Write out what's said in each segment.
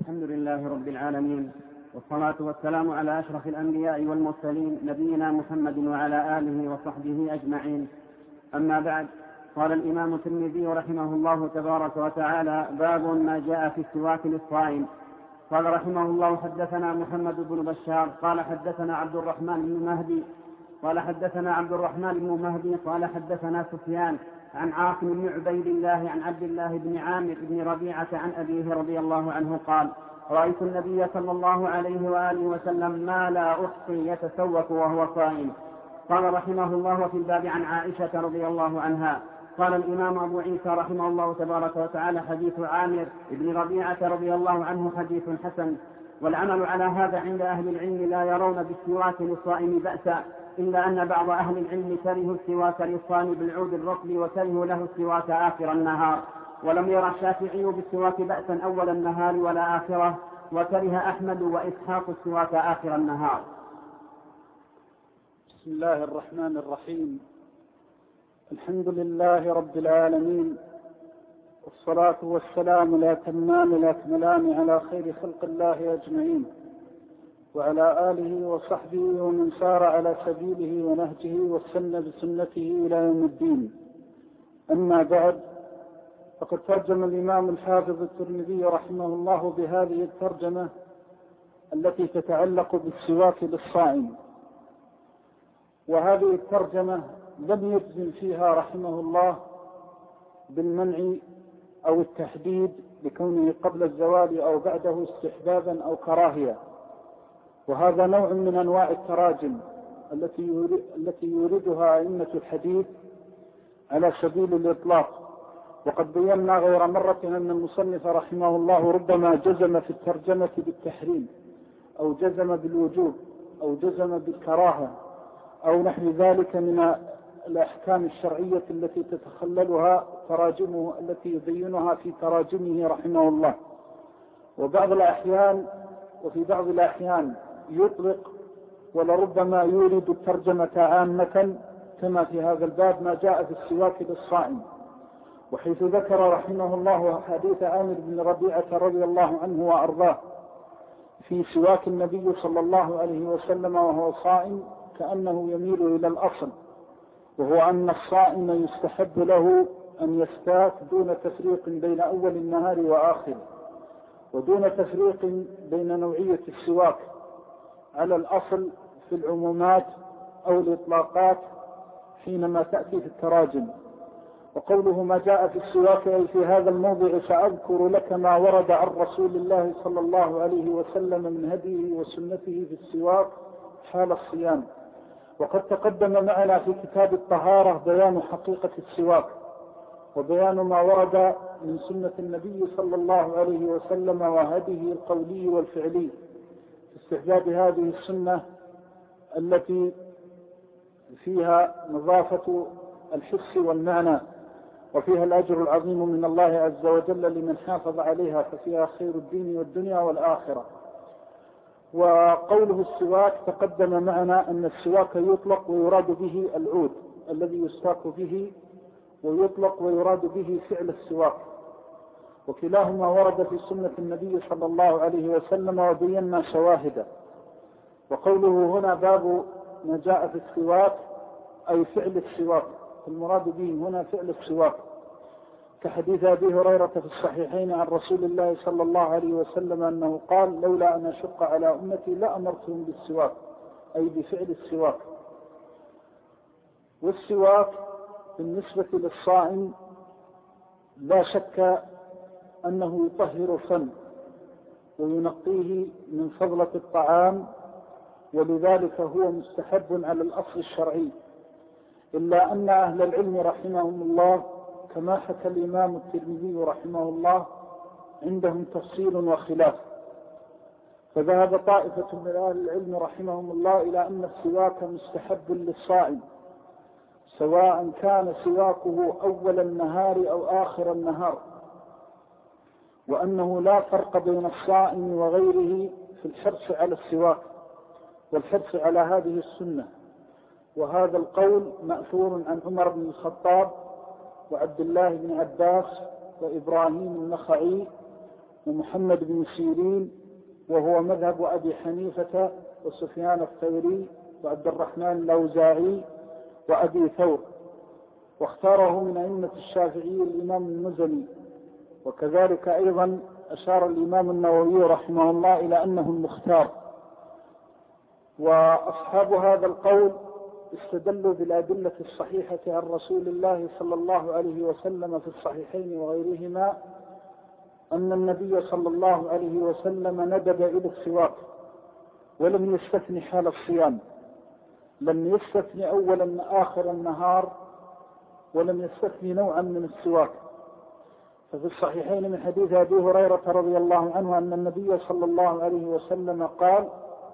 الحمد لله رب العالمين، والصلاة والسلام على أشرف الأنبياء والمرسلين نبينا محمد وعلى آله وصحبه أجمعين. أما بعد، قال الإمام الترمذي رحمه الله تبارك وتعالى: باب ما جاء في السواك للصائم. قال رحمه الله: حدثنا محمد بن بشار قال حدثنا عبد الرحمن بن مهدي قال حدثنا سفيان عن عاصم بن عبيد الله عن عبد الله بن عامر بن ربيعة عن أبيه رضي الله عنه قال: رأيت النبي صلى الله عليه وآله وسلم ما لا أحصي يتسوك وهو صائم. قال رحمه الله: وفي الباب عن عائشة رضي الله عنها. قال الإمام أبو عيسى رحمه الله تبارك وتعالى: حديث عامر بن ربيعة رضي الله عنه حديث حسن، والعمل على هذا عند أهل العلم لا يرون بالسواك للصائم بأسا، إلا أن بعض أهل العلم كرهوا السواك للصائم بالعود الرطب وكرهوا له السواك آخر النهار، ولم يرى الشافعي بالسواك بأسا أول النهار ولا آخره، وكره أحمد وإسحاق السواك آخر النهار. بسم الله الرحمن الرحيم. الحمد لله رب العالمين، والصلاة والسلام الأتمان الأكملان على خير خلق الله أجمعين، وعلى آله وصحبه ومن سار على سبيله ونهجه واستنى بسنته إلى يوم الدين. أما بعد، فقد ترجم الإمام الحافظ الترمذي رحمه الله بهذه الترجمة التي تتعلق بالسواك للصائم، وهذه الترجمة لم يجزم فيها رحمه الله بالمنع أو التحديد لكونه قبل الزوال أو بعده استحبابا أو كراهية، وهذا نوع من أنواع التراجم التي يوردها أئمة الحديث على سبيل الإطلاق. وقد بينا غير مرة أن المصنف رحمه الله ربما جزم في الترجمة بالتحريم، أو جزم بالوجوب، أو جزم بالكراهة، أو نحو ذلك من الأحكام الشرعية التي تتخللها تراجمه، التي يبينها في تراجمه رحمه الله. وفي بعض الأحيان يطلق ولربما يورد الترجمة عامة، كما في هذا الباب ما جاء في السواك للصائم، وحيث ذكر رحمه الله حديث عامر بن ربيعة رضي الله عنه وأرضاه في سواك النبي صلى الله عليه وسلم وهو صائم، كأنه يميل إلى الأصل، وهو أن الصائم يستحب له أن يستاك دون تفريق بين أول النهار وآخره، ودون تفريق بين نوعية السواك على الأصل في العمومات أو الإطلاقات حينما تأتي في التراجم. وقوله ما جاء في السواك أي في هذا الموضع سأذكر لك ما ورد عن رسول الله صلى الله عليه وسلم من هديه وسنته في السواك حال الصيام. وقد تقدم معنا في كتاب الطهارة بيان حقيقة السواك، وبيان ما ورد من سنة النبي صلى الله عليه وسلم وهديه القولي والفعلي في استحباب هذه السنة التي فيها نظافة الحس والمعنى، وفيها الأجر العظيم من الله عز وجل لمن حافظ عليها، ففيها خير الدين والدنيا والآخرة. وقوله السواك تقدم معنا أن السواك يطلق ويراد به العود الذي يستاك به، ويطلق ويراد به فعل السواك، وكلاهما ورد في سنة النبي صلى الله عليه وسلم وبينا شواهده. وقوله هنا باب ما جاء في السواك أي فعل السواك، المراد به هنا فعل السواك، كحديث أبي هريرة في الصحيحين عن رسول الله صلى الله عليه وسلم أنه قال: لولا أن أشق على أمتي لأمرتهم بالسواك، أي بفعل السواك. والسواك بالنسبة للصائم لا شك أنه يطهر الفم وينقيه من فضلة الطعام، ولذلك هو مستحب على الأصل الشرعي، إلا أن أهل العلم رحمهم الله كما حكى الإمام الترمذي رحمه الله عندهم تفصيل وخلاف، فذهب طائفة من أهل العلم رحمهم الله إلى أن السواك مستحب للصائم، سواء كان سواكه أول النهار أو آخر النهار، وأنه لا فرق بين الصائم وغيره في الحرص على السواك والحرص على هذه السنة. وهذا القول مأثور عن عمر بن الخطاب وعبد الله بن عباس وإبراهيم النخعي ومحمد بن سيرين، وهو مذهب أبي حنيفة وسفيان الثوري وعبد الرحمن الأوزاعي وأبي ثور، واختاره من أئمة الشافعي الإمام المزني. وكذلك أيضا أشار الإمام النووي رحمه الله إلى أنه المختار. وأصحاب هذا القول استدلوا بالأدلة الصحيحة عن رسول الله صلى الله عليه وسلم في الصحيحين وغيرهما أن النبي صلى الله عليه وسلم ندب إلى السواك ولم يستثني حال الصيام، لم يستثني أولا آخر النهار، ولم يستثني نوعا من السواك. ففي الصحيحين من حديث أبي هريرة رضي الله عنه أن النبي صلى الله عليه وسلم قال: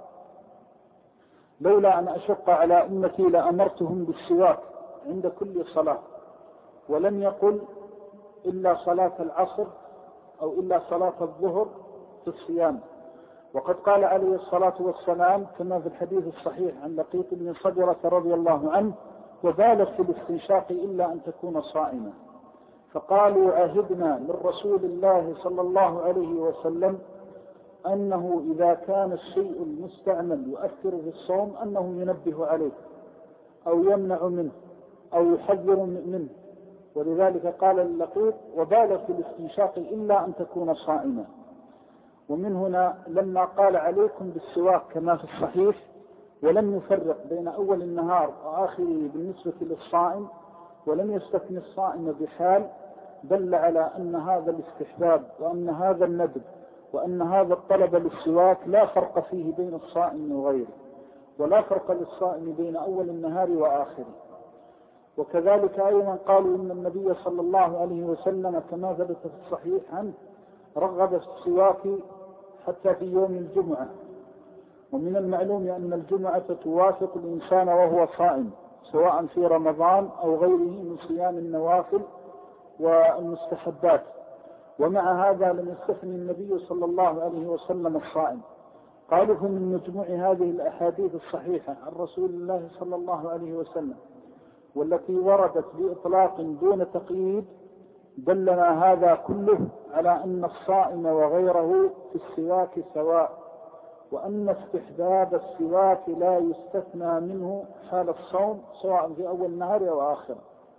لولا أن أشق على أمتي لأمرتهم بالسواك عند كل صلاة، ولم يقل إلا صلاة العصر أو إلا صلاة الظهر في الصيام. وقد قال عليه الصلاة والسلام كما في الحديث الصحيح عن لقيط بن صبرة رضي الله عنه: وبالغ في الاستنشاق إلا أن تكون صائما. فقالوا: عهدنا من رسول الله صلى الله عليه وسلم أنه إذا كان الشيء المستعمل يؤثر في الصوم أنه ينبه عليه أو يمنع منه أو يحذر منه. ولذلك قال اللقيط: وبالغ في الاستنشاق إلا أن تكون صائما. ومن هنا لما قال عليكم بالسواك كما في الصحيح ولم يفرق بين أول النهار وآخره بالنسبة للصائم، ولم يستثني الصائم بحال، دل على أن هذا الاستحباب وأن هذا الندب وأن هذا الطلب للسواك لا فرق فيه بين الصائم وغيره، ولا فرق للصائم بين أول النهار وآخره. وكذلك أيضا قالوا إن النبي صلى الله عليه وسلم كما ثبت في الصحيح عنه رغب في السواك حتى في يوم الجمعة. ومن المعلوم أن الجمعة توافق الإنسان وهو صائم، سواء في رمضان أو غيره من صيام النوافل والمستحبات. ومع هذا لم يستثني النبي صلى الله عليه وسلم الصائم. قالوا: من مجموع هذه الأحاديث الصحيحة عن رسول الله صلى الله عليه وسلم والتي وردت بإطلاق دون تقييد، دلنا هذا كله على أن الصائم وغيره في السواك سواء، وأن استحباب السواك لا يستثنى منه حال الصوم سواء في أول النهار أو آخره.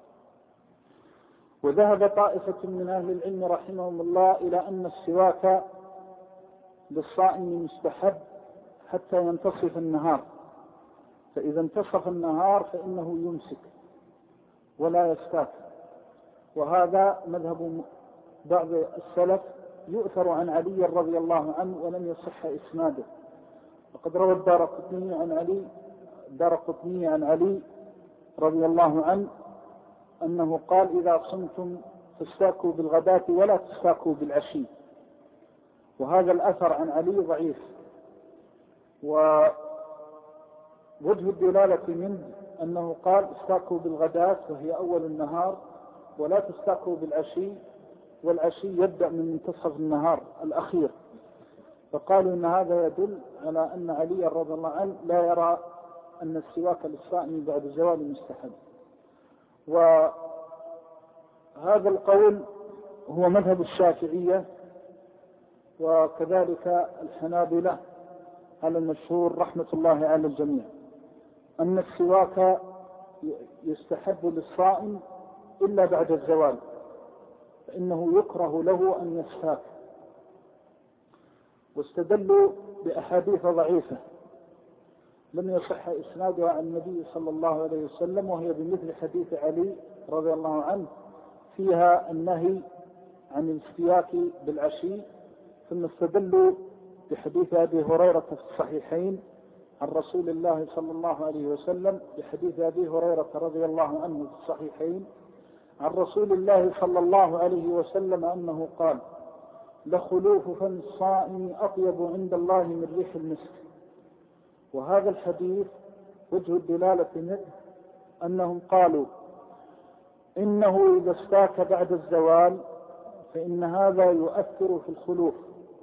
وذهب طائفة من أهل العلم رحمهم الله إلى أن السواك للصائم مستحب حتى ينتصف النهار، فإذا انتصف النهار فإنه يمسك ولا يستاك. وهذا مذهب بعض السلف يؤثر عن علي رضي الله عنه ولم يصح إسناده. وقد روى الدارقطني عن علي رضي الله عنه أنه قال: إذا صمتم فاستاكوا بالغداة ولا تستاكوا بالعشي. وهذا الأثر عن علي ضعيف. ووجه الدلالة منه أنه قال: استاكوا بالغداة وهي أول النهار، ولا تستاكوا بالعشي، والعشي يبدأ من منتصف النهار الأخير. فقالوا إن هذا يدل على أن علي رضي الله عنه لا يرى أن السواك للصائم بعد زوال مستحب. وهذا القول هو مذهب الشافعية وكذلك الحنابلة على المشهور رحمة الله على الجميع، أن السواك يستحب للصائم إلا بعد الزوال، فإنه يكره له أن يستاك. واستدلوا بأحاديث ضعيفة لم يصح إسنادها عن النبي صلى الله عليه وسلم، وهي بمثل حديث علي رضي الله عنه فيها النهي عن الاستياك بالعشي. ثم استدلوا بحديث أبي هريرة في الصحيحين عن رسول الله صلى الله عليه وسلم، بحديث أبي هريرة رضي الله عنه في الصحيحين عن رسول الله صلى الله عليه وسلم أنه قال: لخلوف فم الصائم أطيب عند الله من ريح المسك. وهذا الحديث وجه الدلالة منه أنهم قالوا إنه إذا استاك بعد الزوال فإن هذا يؤثر في الخلوف،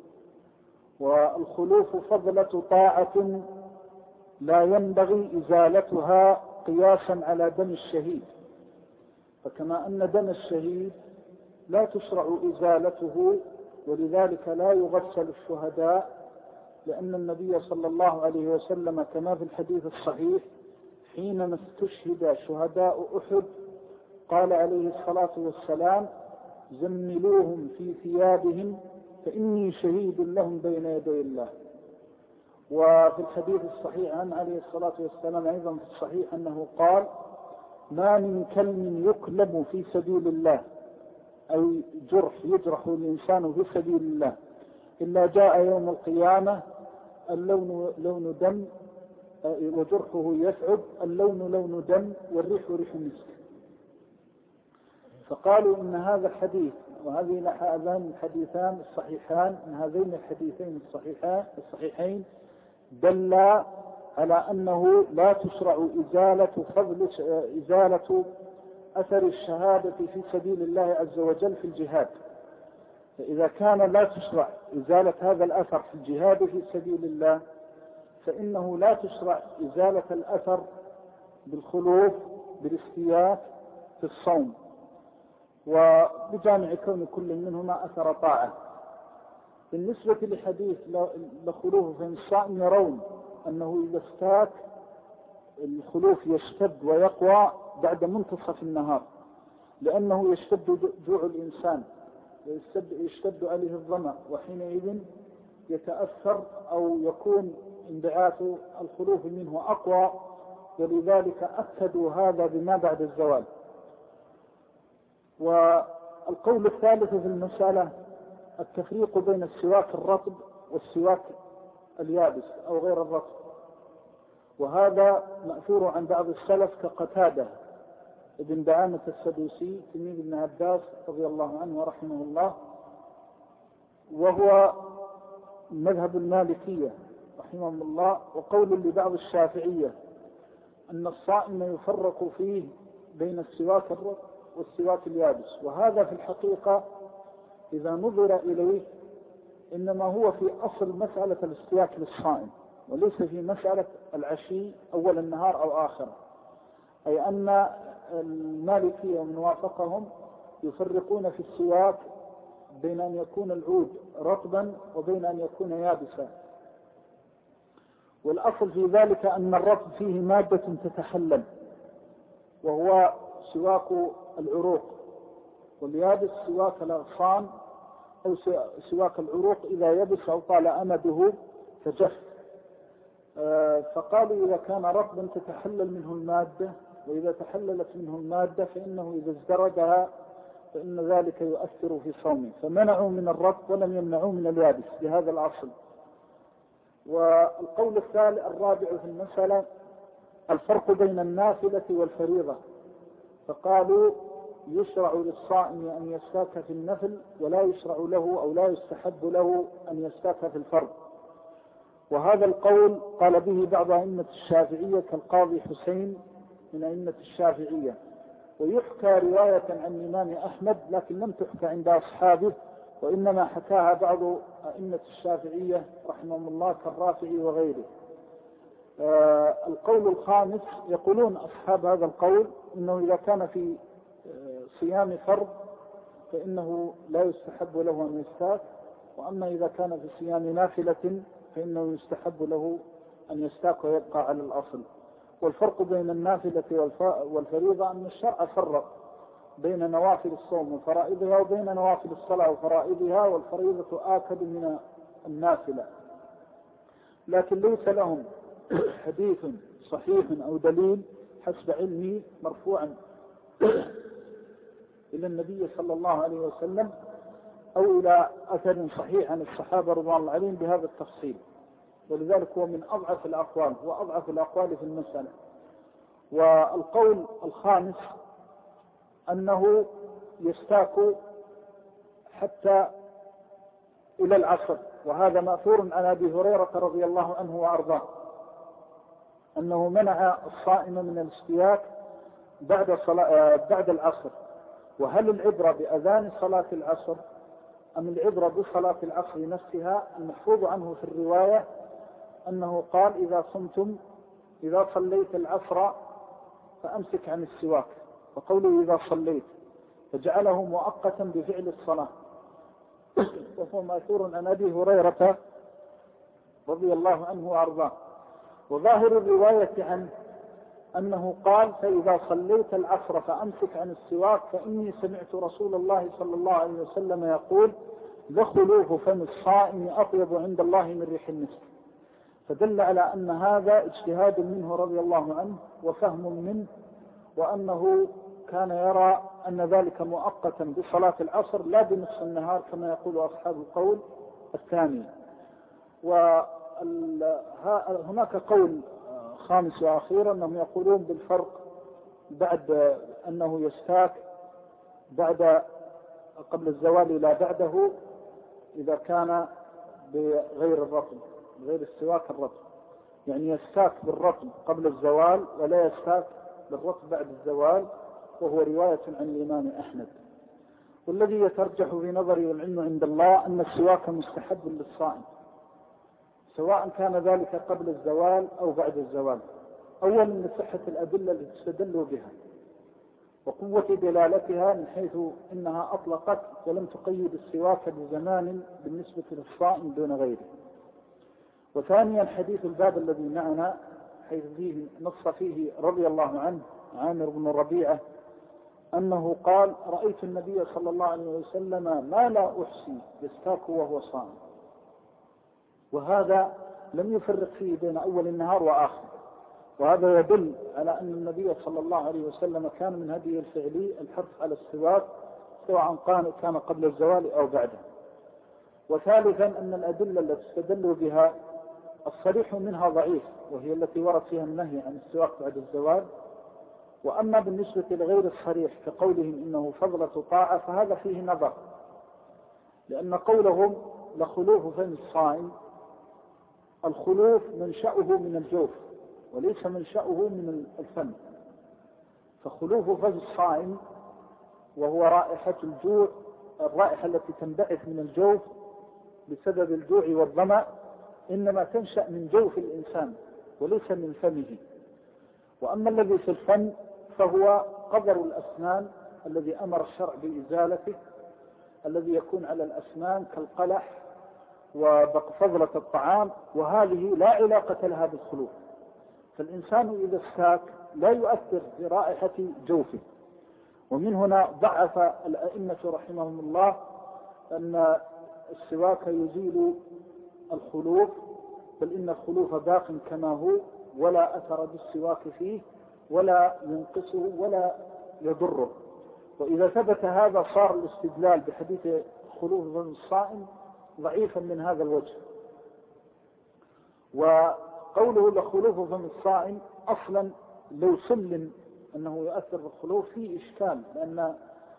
والخلوف فضلة طاعة لا ينبغي إزالتها قياسا على دم الشهيد. فكما أن دم الشهيد لا تشرع إزالته ولذلك لا يغسل الشهداء، لأن النبي صلى الله عليه وسلم كما في الحديث الصحيح حينما استشهد شهداء أحد قال عليه الصلاة والسلام: زملوهم في ثيابهم فإني شهيد لهم بين يدي الله. وفي الحديث الصحيح عن عليه الصلاة والسلام أيضا في الصحيح أنه قال: ما من كلم يكلم في سبيل الله، أي جرح يجرح الإنسان في سبيل الله، إلا جاء يوم القيامة اللون لون دم وجرحه يسعد، اللون لون دم والريح ريح مسك. فقالوا إن هذا الحديث وهذين الحديثان الصحيحان من هذين الحديثين الصحيحين دل على أنه لا تشرع إزالة أثر الشهادة في سبيل الله عز وجل في الجهاد. فإذا كان لا تشرع إزالة هذا الأثر في الجهاد في سبيل الله، فإنه لا تشرع إزالة الأثر بالخلوف بالاستياء في الصوم، وبجامع كون كل منهما أثر طاعة. بالنسبة لحديث لخلوف في الصائم يرون أنه إذا استاك الخلوف يشتد ويقوى بعد منتصف النهار، لأنه يشتد جوع الإنسان يشتد عليه الظمأ، وحينئذ يتأثر أو يكون انبعاث الخلوف منه أقوى، ولذلك أكدوا هذا بما بعد الزوال. والقول الثالث في المسألة التفريق بين السواك الرطب والسواك اليابس أو غير الرطب، وهذا مأثور عن بعض السلف كقتادة ابن دعامة السدوسي تلميذ ابن عباس رضي الله عنه ورحمه الله، وهو مذهب المالكية رحمهم الله، وقول لبعض الشافعية أن الصائم يفرق فيه بين السواك الرطب والسواك اليابس. وهذا في الحقيقة إذا نظر إليه إنما هو في أصل مسألة الاستواك للصائم، وليس في مسألة العشي أول النهار أو آخره. أي أن المالكية ومن وافقهم يفرقون في السواك بين أن يكون العود رطبا وبين أن يكون يابسا، والأصل في ذلك أن الرطب فيه مادة تتحلل وهو سواك العروق، واليابس سواك الأغصان أو سواك العروق إذا يبس أو طال أمده فجف. فقالوا إذا كان رطبا تتحلل منه المادة، وإذا تحللت منه المادة فإنه إذا ازدردها فإن ذلك يؤثر في صومه، فمنعوا من الرطب ولم يمنعوا من اليابس بهذا الأصل. والقول الرابع في المسألة الفرق بين النافلة والفريضة، فقالوا يشرع للصائم أن يستاك في النفل، ولا يشرع له أو لا يستحب له أن يستاك في الفرض. وهذا القول قال به بعض أئمة الشافعية كالقاضي حسين من أئمة الشافعية، ويحكى رواية عن الإمام أحمد لكن لم تحكى عند أصحابه، وإنما حكاها بعض أئمة الشافعية رحمهم الله كالرافعي وغيره. القول الخامس يقولون أصحاب هذا القول إنه إذا كان في صيام فرض فإنه لا يستحب له أن يستاك، وأما إذا كان في صيام نافلة فإنه يستحب له أن يستاك ويبقى على الأصل. والفرق بين النافلة والفريضة أن الشرع فرق بين نوافل الصوم وفرائضها وبين نوافل الصلاة وفرائضها، والفريضة آكد من النافلة، لكن ليس لهم حديث صحيح أو دليل حسب علمي مرفوعا إلى النبي صلى الله عليه وسلم أو إلى أثر صحيح عن الصحابة رضوان الله عليهم بهذا التفصيل، ولذلك هو من أضعف الأقوال وأضعف الأقوال في المسألة. والقول الخامس أنه يستاك حتى إلى العصر، وهذا مأثور عن أبي هريرة رضي الله عنه وأرضاه أنه منع الصائم من الاستياك بعد العصر. وهل العبرة بأذان صلاة العصر أم العبرة بصلاة العصر نفسها؟ المحفوظ عنه في الرواية أنه قال إذا صليت العصر فأمسك عن السواك، وقوله إذا صليت فجعله مؤقتا بفعل الصلاة، وهو مأثور عن أبي هريرة رضي الله عنه وأرضاه. وظاهر الرواية عنه أنه قال: فإذا صليت العصر فأمسك عن السواك فإني سمعت رسول الله صلى الله عليه وسلم يقول: لخلوف فم الصائم أطيب عند الله من ريح المسك. فدل على أن هذا اجتهاد منه رضي الله عنه وفهم منه، وأنه كان يرى أن ذلك مؤقتا بصلاة العصر لا بنصف النهار كما يقول أصحاب القول الثاني. وهناك قول خامس وأخير أنهم يقولون بالفرق بعد أنه يستاك قبل الزوال إلى بعده إذا كان بغير الرطب، غير السواك الرطب، يعني يستاك بالرطب قبل الزوال ولا يستاك بالرطب بعد الزوال، وهو رواية عن الإمام أحمد. والذي يترجح في نظري والعلم عند الله أن السواك مستحب للصائم سواء كان ذلك قبل الزوال أو بعد الزوال، أولا لصحة الأدلة التي استدلوا بها وقوة دلالتها، من حيث إنها أطلقت ولم تقيد السواك بزمان بالنسبة للصائم دون غيره. وثانيا حديث الباب الذي معنا، حيث فيه نص فيه رضي الله عنه عامر بن ربيعة أنه قال: رأيت النبي صلى الله عليه وسلم ما لا أحصي يستاك وهو صائم. وهذا لم يفرق فيه بين أول النهار وآخر، وهذا يدل على أن النبي صلى الله عليه وسلم كان من هديه الفعلي الحرص على السواك سواء كان قبل الزوال أو بعده. وثالثا أن الأدلة التي استدلوا بها الصريح منها ضعيف، وهي التي ورد فيها النهي عن السواك بعد الزوال. وأما بالنسبة لغير الصريح كقولهم إنه فضلة طاعة فهذا فيه نظر، لأن قولهم لخلوف فم الصائم، الخلوف منشأه من الجوف وليس منشأه من الفم. فخلوف فم الصائم وهو رائحة الجوع، الرائحة التي تنبعث من الجوف بسبب الجوع والظمأ، إنما تنشأ من جوف الإنسان وليس من فمه. وأما الذي في الفم فهو قدر الأسنان الذي أمر الشرع بإزالته، الذي يكون على الأسنان كالقلح وفضلة الطعام، وهذه لا علاقة لها بالخلوف. فالإنسان إذا استاك لا يؤثر في رائحة جوفه. ومن هنا ضعف الأئمة رحمهم الله أن السواك يزيل الخلوف، بل إن الخلوف باق كما هو ولا أثر بالسواك فيه ولا ينقصه ولا يضره. وإذا ثبت هذا صار الاستدلال بحديث خلوف فم الصائم ضعيفا من هذا الوجه. وقوله لخلوف فم الصائم أصلا لو سلم أنه يؤثر بالخلوف فيه إشكال، لأن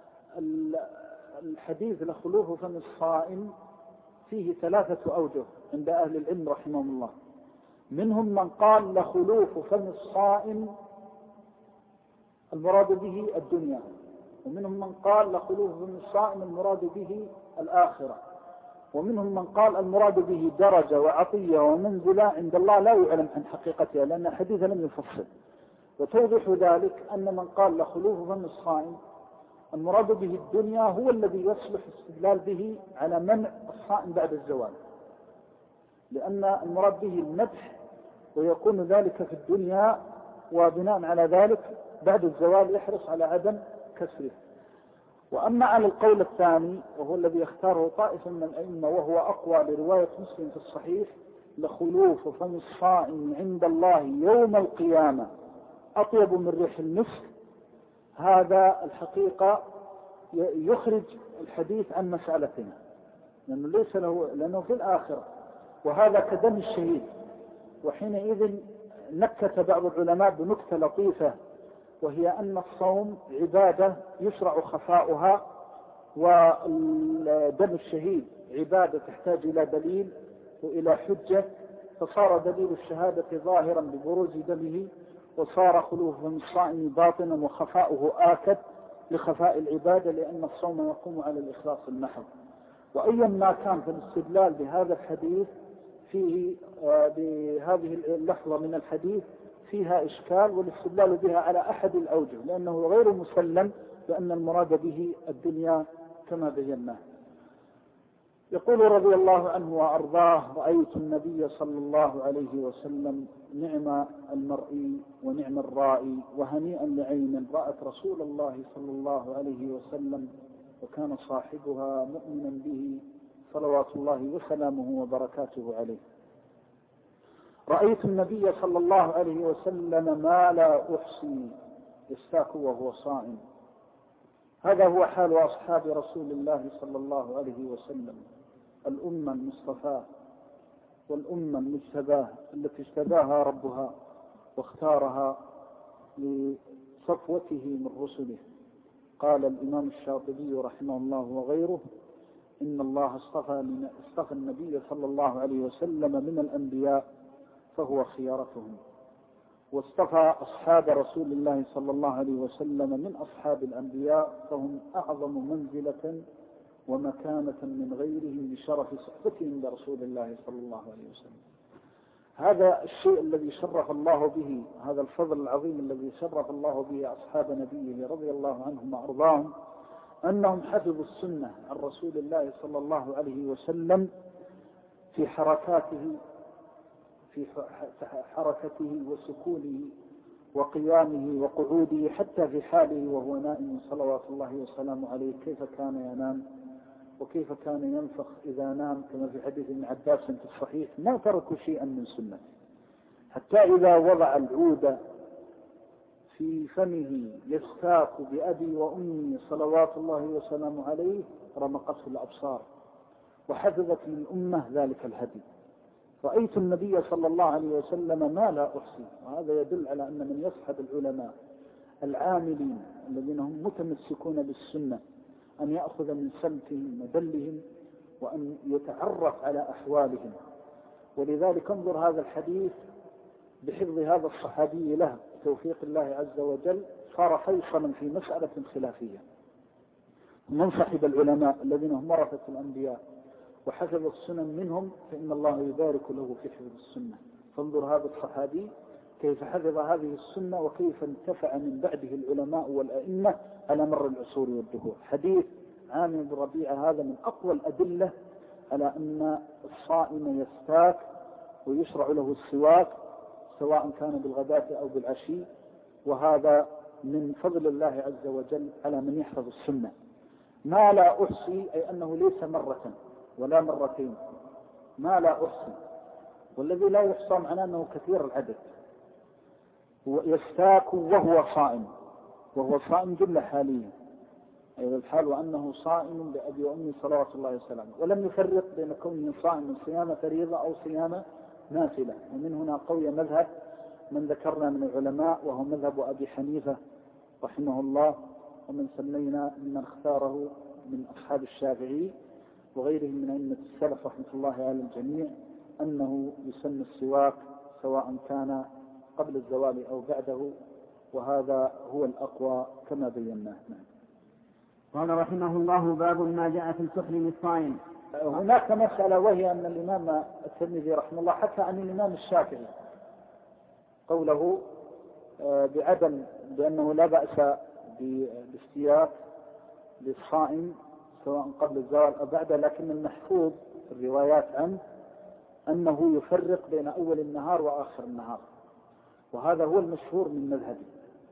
الحديث لخلوف فم الصائم فيه 3 أوجه عند أهل العلم رحمهم الله. منهم من قال لخلوف فم الصائم المراد به الدنيا، ومنهم من قال لخلوف فم الصائم المراد به الآخرة، ومنهم من قال المراد به درجة وعطية ومنزلة عند الله لا يعلم عن حقيقتها لأن الحديث لم يفصل. وتوضح ذلك أن من قال لخلوف فم الصائم المراد به الدنيا هو الذي يصلح استدلال به على منع الصائم بعد الزوال، لأن المراد به المدح ويكون ذلك في الدنيا، وبناء على ذلك بعد الزوال يحرص على عدم كسره. وأما على القول الثاني وهو الذي يختاره طائفة من الأئمة وهو أقوى لرواية مسلم في الصحيح: لخلوف فم الصائم عند الله يوم القيامة أطيب من ريح المسك، هذا الحقيقة يخرج الحديث عن مسألتنا، لأنه في الآخرة، وهذا كدم الشهيد. وحينئذ نكت بعض العلماء بنكتة لطيفة، وهي أن الصوم عبادة يشرع خفاؤها، ودم الشهيد عبادة تحتاج إلى دليل وإلى حجة، فصار دليل الشهادة ظاهرا ببروز دمه، وصار خلوف فم الصائم باطنا وخفاؤه آكد لخفاء العبادة، لأن الصوم يقوم على الإخلاص المحض. وأيا ما كان في الاستدلال بهذا الحديث فيه بهذه اللحظة من الحديث فيها إشكال، والاستدلال بها على أحد الأوجه، لأنه غير مسلم، لأن المراد به الدنيا كما بيناه. يقول رضي الله عنه وأرضاه: رأيت النبي صلى الله عليه وسلم نعم المرئي ونعم الرائي وهنيئا لعين رأت رسول الله صلى الله عليه وسلم وكان صاحبها مؤمنا به صلوات الله وسلامه وبركاته عليه. رأيت النبي صلى الله عليه وسلم ما لا أحصي يستاك وهو صائم. هذا هو حال أصحاب رسول الله صلى الله عليه وسلم، الأمة المصطفاة والأمة المجتباه التي اجتباها ربها واختارها لصفوته من رسله. قال الإمام الشاطبي رحمه الله وغيره: إن الله اصطفى النبي صلى الله عليه وسلم من الأنبياء فهو خيارتهم، واصطفى أصحاب رسول الله صلى الله عليه وسلم من أصحاب الأنبياء فهم أعظم منزلة ومكانة من غيرهم لشرف صحبتهم لرسول الله صلى الله عليه وسلم. هذا الشيء الذي شرف الله به، هذا الفضل العظيم الذي شرف الله به أصحاب نبيه رضي الله عنهم وأرضاهم، أنهم حفظوا السنة عن رسول الله صلى الله عليه وسلم في حركاته وسكونه وقيامه وقعوده، حتى في حاله وهو نائم صلوات الله وسلامه عليه، كيف كان ينام وكيف كان ينفخ إذا نام، كما في حديث ابن عباس في الصحيح: ما تركوا شيئا من سنة، حتى إذا وضع العود في فمه يستاك بأبي وأمي صلوات الله وسلامه عليه رمقته الأبصار وحفظت للأمة ذلك الهدي. رأيت النبي صلى الله عليه وسلم ما لا أحصي. وهذا يدل على أن من يصحب العلماء العاملين الذين هم متمسكون بالسنة أن يأخذ من سمتهم ودلهم وأن يتعرف على أحوالهم. ولذلك انظر هذا الحديث بحفظ هذا الصحابي له توفيق الله عز وجل صار فيصلا في مسألة خلافية. من صحب العلماء الذين هم ورثة الأنبياء وحفظ السنن منهم فإن الله يبارك له في حفظ السنة. فانظر هذا الصحابي كيف حفظ هذه السنة وكيف انتفع من بعده العلماء والأئمة على مر العصور والدهور. حديث عامر بن ربيعة هذا من أقوى الأدلة على أن الصائم يستاك ويشرع له السواك سواء كان بالغداة أو بالعشي، وهذا من فضل الله عز وجل على من يحفظ السنة. ما لا أحصي أي أنه ليس مرة ولا مرتين، ما لا أحصي، والذي لا يحصى معناه أنه كثير العدد. يستاك وهو صائم، وهو صائم جملة حالية، أي الحال وأنه صائم بأبي وأمي صلوات الله وسلامه، ولم يفرق بين كونه صائم صيام فريضة أو صيام نافلة. ومن هنا قوي مذهب من ذكرنا من العلماء وهو مذهب أبي حنيفة رحمه الله، ومن سمينا ممن اختاره من أصحاب الشافعي وغيرهم من أئمة السلف رحمة الله على الجميع، أنه يسن السواك سواء كان قبل الزوال أو بعده، وهذا هو الأقوى كما بيناه. قال رحمه الله: باب ما جاء في الكحل للصائم. هناك مسألة، وهي أن الإمام الترمذي رحمه الله حكى عن الإمام الشافعي قوله بعدم بأنه لا بأس بالاستياك للصائم سواء قبل الزوال أو بعده، لكن المحفوظ الروايات عنه أنه يفرق بين أول النهار وآخر النهار، وهذا هو المشهور من مذهبه.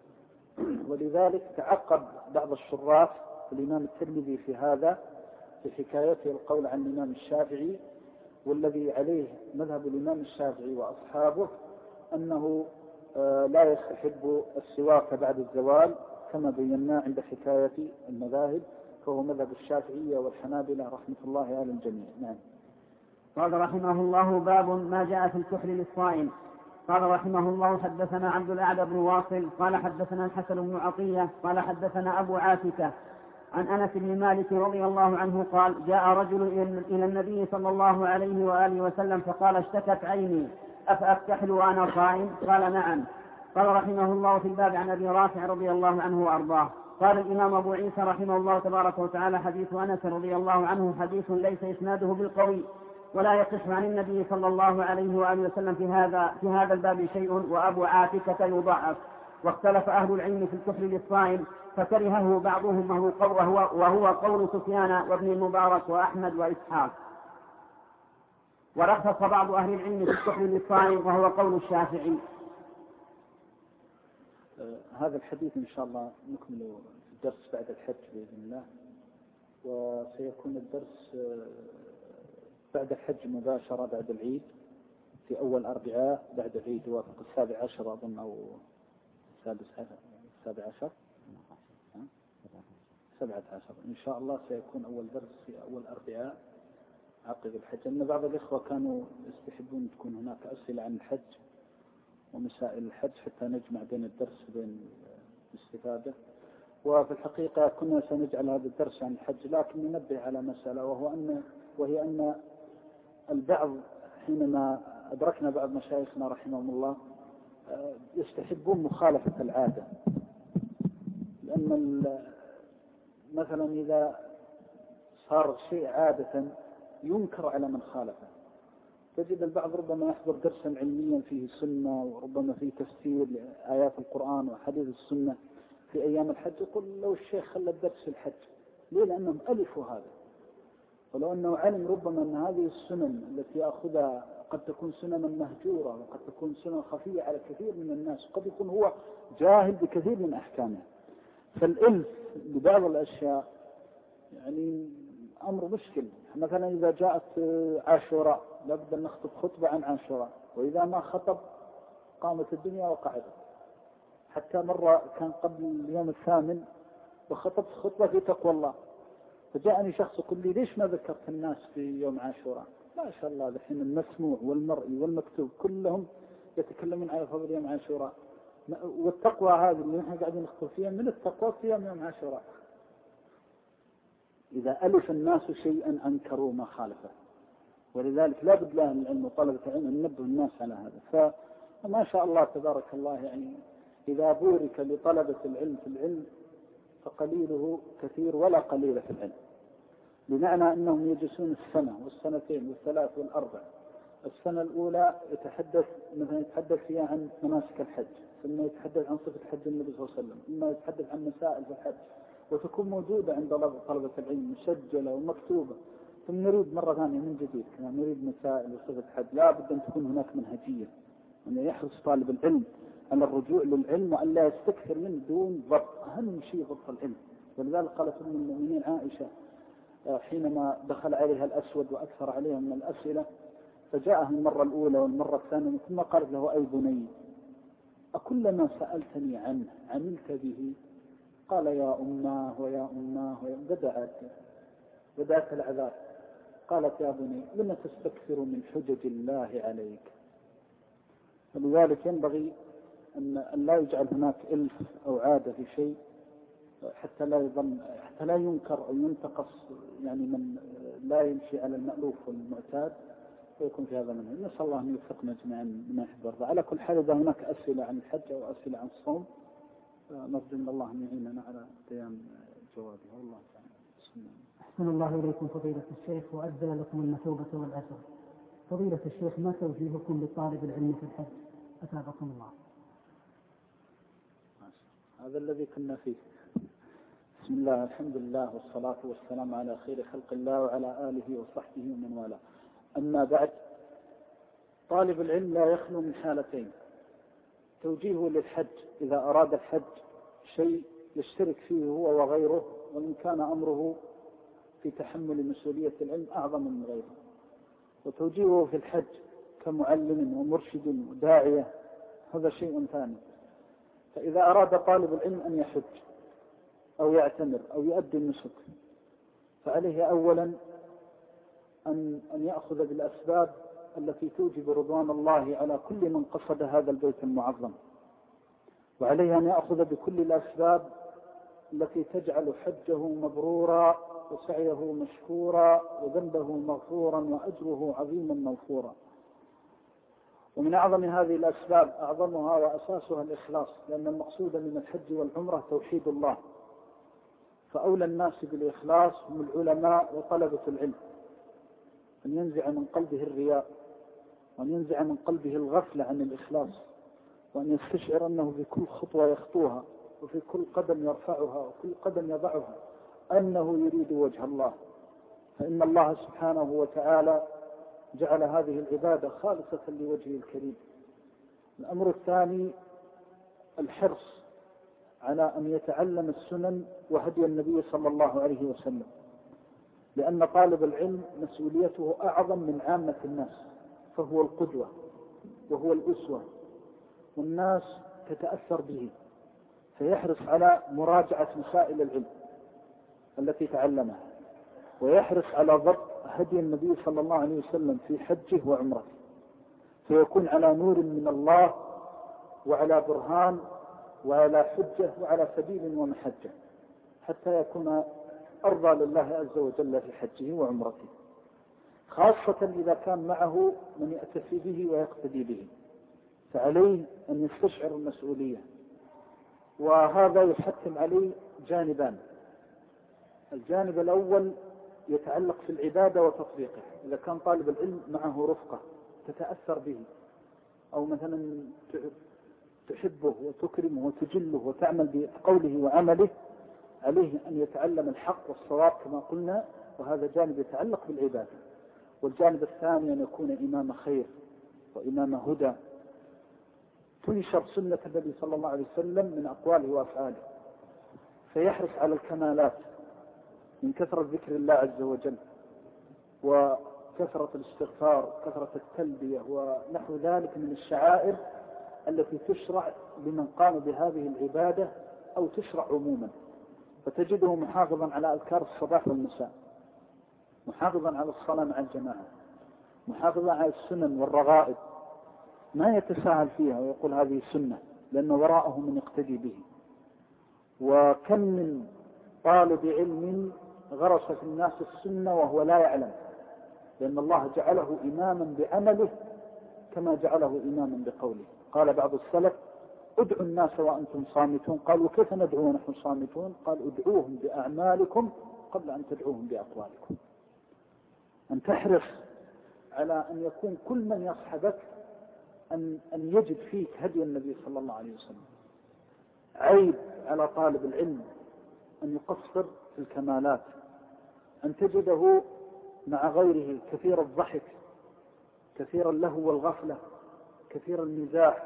ولذلك تعقب بعض الشراح الإمام الترمذي في هذا في حكايته القول عن الإمام الشافعي، والذي عليه مذهب الإمام الشافعي وأصحابه أنه لا يستحب السواك بعد الزوال كما بينا عند حكاية المذاهب، فهو مذهب الشافعية والحنابلة رحمة الله على الجميع. نعم. قال رحمه الله: باب ما جاء في الكحل للصائم. قال رحمه الله: حدثنا عبد الأعلى بن واصل قال حدثنا الحسن بن عطية قال حدثنا أبو عاتكة عن أنس بن مالك رضي الله عنه قال: جاء رجل إلى النبي صلى الله عليه وآله وسلم فقال: اشتكت عيني أفأكتحل وأنا صائم؟ قال: نعم. قال رحمه الله في الباب عن أبي رافع رضي الله عنه وأرضاه. قال الإمام أبو عيسى رحمه الله تبارك وتعالى: حديث أنس رضي الله عنه حديث ليس إسناده بالقوي، ولا يصح عن النبي صلى الله عليه وآله وسلم في هذا الباب شيء، وأبو عاتكة يضعف. واختلف أهل العلم في الكحل للصائم فكرهه بعضهم وهو قول سفيان وابن المبارك وأحمد وإسحاق. ورخص بعض أهل العلم في السحر للصائم وهو قول الشافعي. هذا الحديث إن شاء الله نكمل في الدرس بعد الحج بإذن الله، وسيكون الدرس بعد الحج مباشرة بعد العيد في أول أربعاء بعد العيد، يوافق 17 أظن أو 17 إن شاء الله سيكون أول درس في أول أربعاء عقب الحج. أن بعض الإخوة كانوا يستحبون تكون هناك أسئلة عن الحج ومسائل الحج حتى نجمع بين الدرس وبين الاستفادة. وفي الحقيقة كنا سنجعل هذا الدرس عن الحج، لكن ننبه على مسألة وهي أن البعض حينما أدركنا بعض مشايخنا رحمهم الله يستحبون مخالفة العادة، لأن مثلا إذا صار شيء عادة ينكر على من خالفه. تجد البعض ربما يحضر درسا علميا فيه سنة وربما فيه تفسير لآيات القرآن وحديث السنة في أيام الحج، يقول لو الشيخ خلى الدرس في الحج. ليه؟ لأنهم ألفوا هذا. ولو أنه علم ربما أن هذه السنن التي يأخذها قد تكون سننا مهجورة وقد تكون سنن خفية على كثير من الناس، وقد يكون هو جاهل بكثير من أحكامها. فالإلف ببعض الأشياء يعني أمر مشكل. مثلا إذا جاءت عاشوراء لابد أن نخطب خطبة عن عاشوراء، وإذا ما خطب قامت الدنيا وقعدت. حتى مرة كان قبل اليوم الثامن وخطبت خطبة في تقوى الله، فجاءني شخص يقول لي ليش ما ذكرت الناس في يوم عاشوراء؟ ما شاء الله الحين المسموع والمرئي والمكتوب كلهم يتكلمون على فضل يوم عاشوراء، والتقوى هذه اللي نحن قاعدين نخطب فيها من التقوى في يوم عاشوراء. إذا ألف الناس شيئا أنكروا ما خالفه، ولذلك لا بد لهم العلم وطلبة العلم أن ننبه الناس على هذا. فما شاء الله تبارك الله، يعني إذا بورك لطلبة العلم في العلم فقليله كثير ولا قليل في العلم، بمعنى أنهم يجلسون السنة والسنتين والثلاث والأربع. السنة الأولى يتحدث فيها عن مناسك الحج، ثم يتحدث عن صفة حج النبي صلى الله عليه وسلم، ثم يتحدث عن مسائل في الحج، وتكون موجودة عند طلبة العلم مسجلة ومكتوبة. ثم نريد مرة ثانية من جديد نريد مسائل وصفة حج. لا بد أن تكون هناك منهجية، أن يحرص طالب العلم على الرجوع للعلم وأن لا يستكثر منه دون ضبط. أهم شيء ضبط العلم. ولذلك قالت أم المؤمنين عائشة حينما دخل عليها الأسود وأكثر عليها من الأسئلة، فجاءه المرة الأولى والمرة الثانية ثم قالت له أي بني أكلما سألتني عنه عملت به؟ قال يا أماه ويا أماه بدأت العذاب. قالت يا بني لما تستكثر من حجج الله عليك؟ ولذلك ينبغي أن لا يجعل هناك إلف أو عادة في شيء حتى لا ينكر أو ينتقص، يعني من لا يمشي على المألوف والمعتاد ويكون في هذا منه. نسأل الله أن يوفقنا جميعا بما يحب ويرضى. على كل حال إذا هناك أسئلة عن الحج أو أسئلة عن الصوم نرجو من الله أن يعيننا على قيام جوابها. والله تعالى. بسم الله. أحسن الله إليكم فضيلة الشيخ وأجزل لكم المثوبة والأجر. فضيلة الشيخ ما توجيهكم لطالب العلم في الحج؟ أثابكم الله. هذا الذي كنا فيه. بسم الله، الحمد لله والصلاة والسلام على خير خلق الله وعلى آله وصحبه ومن والاه. أما بعد، طالب العلم لا يخلو من حالتين: توجيهه للحج إذا أراد الحج شيء يشترك فيه هو وغيره، وإن كان أمره في تحمل مسؤولية العلم أعظم من غيره، وتوجيهه في الحج كمعلم ومرشد وداعية هذا شيء ثاني. فإذا أراد طالب العلم أن يحج أو يعتمر أو يؤدي النسك، فعليه أولا أن يأخذ بالأسباب التي توجب رضوان الله على كل من قصد هذا البيت المعظم، وعليه أن يأخذ بكل الأسباب التي تجعل حجه مبرورا وسعيه مشكورا وذنبه مغفورا وأجره عظيما موفورا. ومن أعظم هذه الأسباب أعظمها وأساسها الإخلاص، لأن المقصود من الحج والعمرة توحيد الله، فأولى الناس بالإخلاص هم العلماء وطلبة العلم، أن ينزع من قلبه الرياء، وأن ينزع من قلبه الغفلة عن الإخلاص، وأن يستشعر أنه في كل خطوة يخطوها وفي كل قدم يرفعها وكل قدم يضعها أنه يريد وجه الله. فإن الله سبحانه وتعالى جعل هذه العبادة خالصة لوجهه الكريم. الأمر الثاني الحرص على أن يتعلم السنن وهدي النبي صلى الله عليه وسلم، لأن طالب العلم مسؤوليته أعظم من عامة الناس، فهو القدوة وهو الأسوة، والناس تتأثر به، فيحرص على مراجعة مسائل العلم التي تعلمها، ويحرص على ضبط هدي النبي صلى الله عليه وسلم في حجه وعمرته، فيكون على نور من الله وعلى برهان وعلى حجة وعلى سبيل ومحجة، حتى يكون أرضى لله عز وجل في حجه وعمرته، خاصة إذا كان معه من يأتفي به ويقتدي به، فعليه أن يستشعر المسؤولية. وهذا يحتم عليه جانبان: الجانب الأول يتعلق في العبادة وتطبيقه، إذا كان طالب العلم معه رفقة تتأثر به، أو مثلا تحبه وتكرمه وتجله وتعمل بقوله وعمله، عليه أن يتعلم الحق والصواب كما قلنا، وهذا جانب يتعلق بالعبادة. والجانب الثاني أن يكون إمام خير وإمام هدى، تنشر سنة النبي صلى الله عليه وسلم من أقواله وأفعاله، فيحرص على الكمالات من كثرة ذكر الله عز وجل وكثرة الاستغفار وكثرة التلبية ونحو ذلك من الشعائر التي تشرع لمن قام بهذه العبادة أو تشرع عموما، فتجده محافظا على أذكار الصباح والمساء، محافظا على الصلاة مع الجماعة، محافظا على السنن والرغائب، ما يتساهل فيها ويقول هذه سنة، لأن وراءه من يقتدي به. وكم من طالب علم غرس في الناس السنة وهو لا يعلم، لأن الله جعله إماما بعمله كما جعله إماما بقوله. قال بعض السلف: ادعوا الناس وأنتم صامتون. قال: وكيف ندعو ونحن صامتون؟ قال: ادعوهم بأعمالكم قبل أن تدعوهم بأقوالكم. أن تحرص على أن يكون كل من يصحبك أن يجد فيك هدي النبي صلى الله عليه وسلم. عيب على طالب العلم أن يقصر في الكمالات، أن تجده مع غيره كثير الضحك، كثير اللهو والغفلة، كثير المزاح،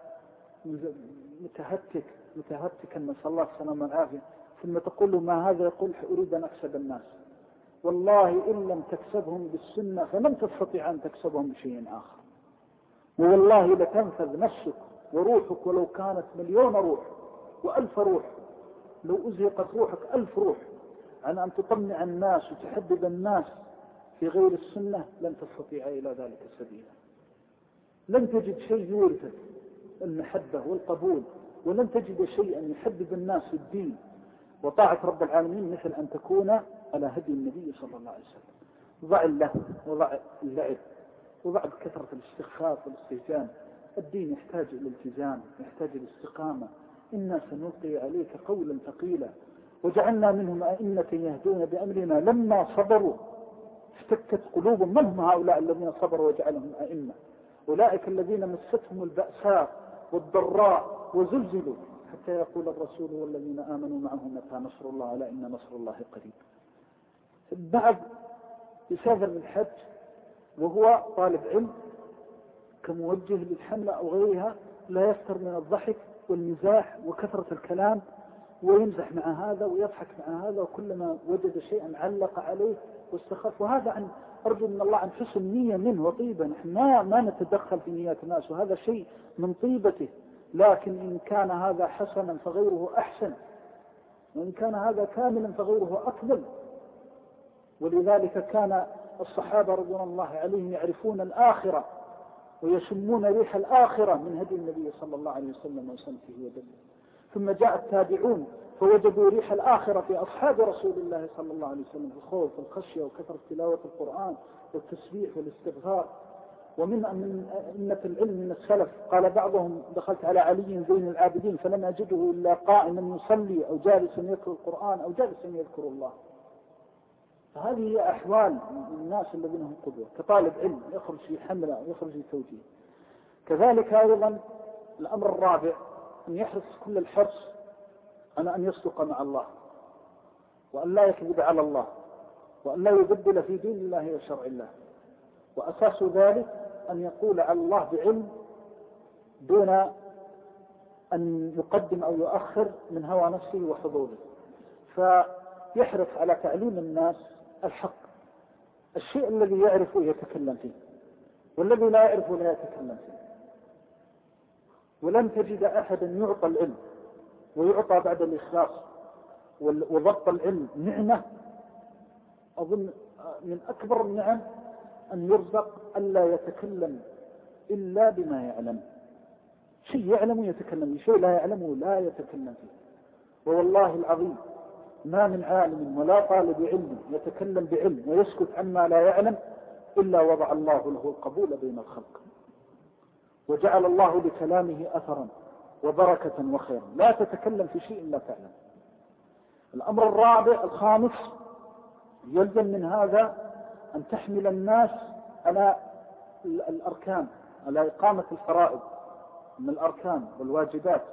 متهتكا، نسأل الله السلامة والعافية، ثم تقول له: ما هذا؟ يقول: أريد أن أكسب الناس. والله إن لم تكسبهم بالسنة فلن تستطيع أن تكسبهم بشيء آخر، والله لتنفذ نفسك وروحك ولو كانت 1,000,000 روح و1000 روح، لو أزهقت روحك 1000 روح عن أن تطمع الناس وتحبب الناس في غير السنة، لن تستطيع إلى ذلك سبيلا. لن تجد شيء يورثك المحبة والقبول، ولن تجد شيئا يحبب الناس في الدين وطاعة رب العالمين مثل أن تكون على هدي النبي صلى الله عليه وسلم. ضع اللهو وضع اللعب وضع كثرة الاستخفاف والاستهجان. الدين يحتاج إلى الالتزام، يحتاج إلى الاستقامة. إنا سنلقي عليك قولا ثقيلا وجعلنا منهم أئمة يهدون بأمرنا لما صبروا افتكت قلوبهم. من هم هؤلاء الذين صبروا وجعلهم أئمة؟ أولئك الذين مستهم البأساء والضراء وزلزلوا حتى يقول الرسول والذين آمنوا معه: متى نصر الله؟ ألا إن نصر الله قريب. بعد يسافر للحج وهو طالب علم كموجه للحملة أو غيرها، لا يفتر من الضحك والمزاح وكثرة الكلام، ويمزح مع هذا ويضحك مع هذا، وكلما وجد شيئا علق عليه واستخف. وهذا عن أرجو من الله عن حسن نية منه وطيبة. نحن ما نتدخل في نيات الناس، وهذا شيء من طيبته، لكن إن كان هذا حسنا فغيره أحسن، وإن كان هذا كاملا فغيره أكمل. ولذلك كان الصحابة رضوان الله عليهم يعرفون الآخرة ويشمون ريح الآخرة من هدي النبي صلى الله عليه وسلم وسنته ودله. ثم جاء التابعون فوجدوا ريح الآخرة في أصحاب رسول الله صلى الله عليه وسلم، الخوف والخشية وكثرة تلاوة القرآن والتسبيح والاستغفار. ومن أئمة العلم من السلف قال بعضهم: دخلت على علي زين العابدين فلم أجده إلا قائما يصلي أو جالسا يذكر القرآن أو جالسا يذكر الله. فهذه هي أحوال الناس الذين هم قدوة. كطالب علم يخرج في حملة أو يخرج في توجيه. كذلك أيضا الأمر الرابع أن يحرص كل الحرص على أن يصدق مع الله، وأن لا يكذب على الله، وأن لا يبدل في دين الله وشرع الله، وأساس ذلك أن يقول على الله بعلم دون أن يقدم أو يؤخر من هوى نفسه وحضوره، فيحرص على تعليم الناس الحق، الشيء الذي يعرفه يتكلم فيه، والذي لا يعرفه لا يتكلم فيه. ولن تجد أحدا يعطى العلم ويعطى بعد الإخلاص وضبط العلم نعمة، أظن من أكبر النعم أن يرزق ألا يتكلم إلا بما يعلم. شيء يعلم يتكلم، شيء لا يعلمه لا يتكلم فيه. ووالله العظيم ما من عالم ولا طالب علم يتكلم بعلم ويسكت عما لا يعلم إلا وضع الله له القبول بين الخلق، وجعل الله لكلامه أثرا وبركة وخيرا. لا تتكلم في شيء لا تعلم. الأمر الرابع الخامس يلزم من هذا أن تحمل الناس على الأركان، على إقامة الفرائض من الأركان والواجبات،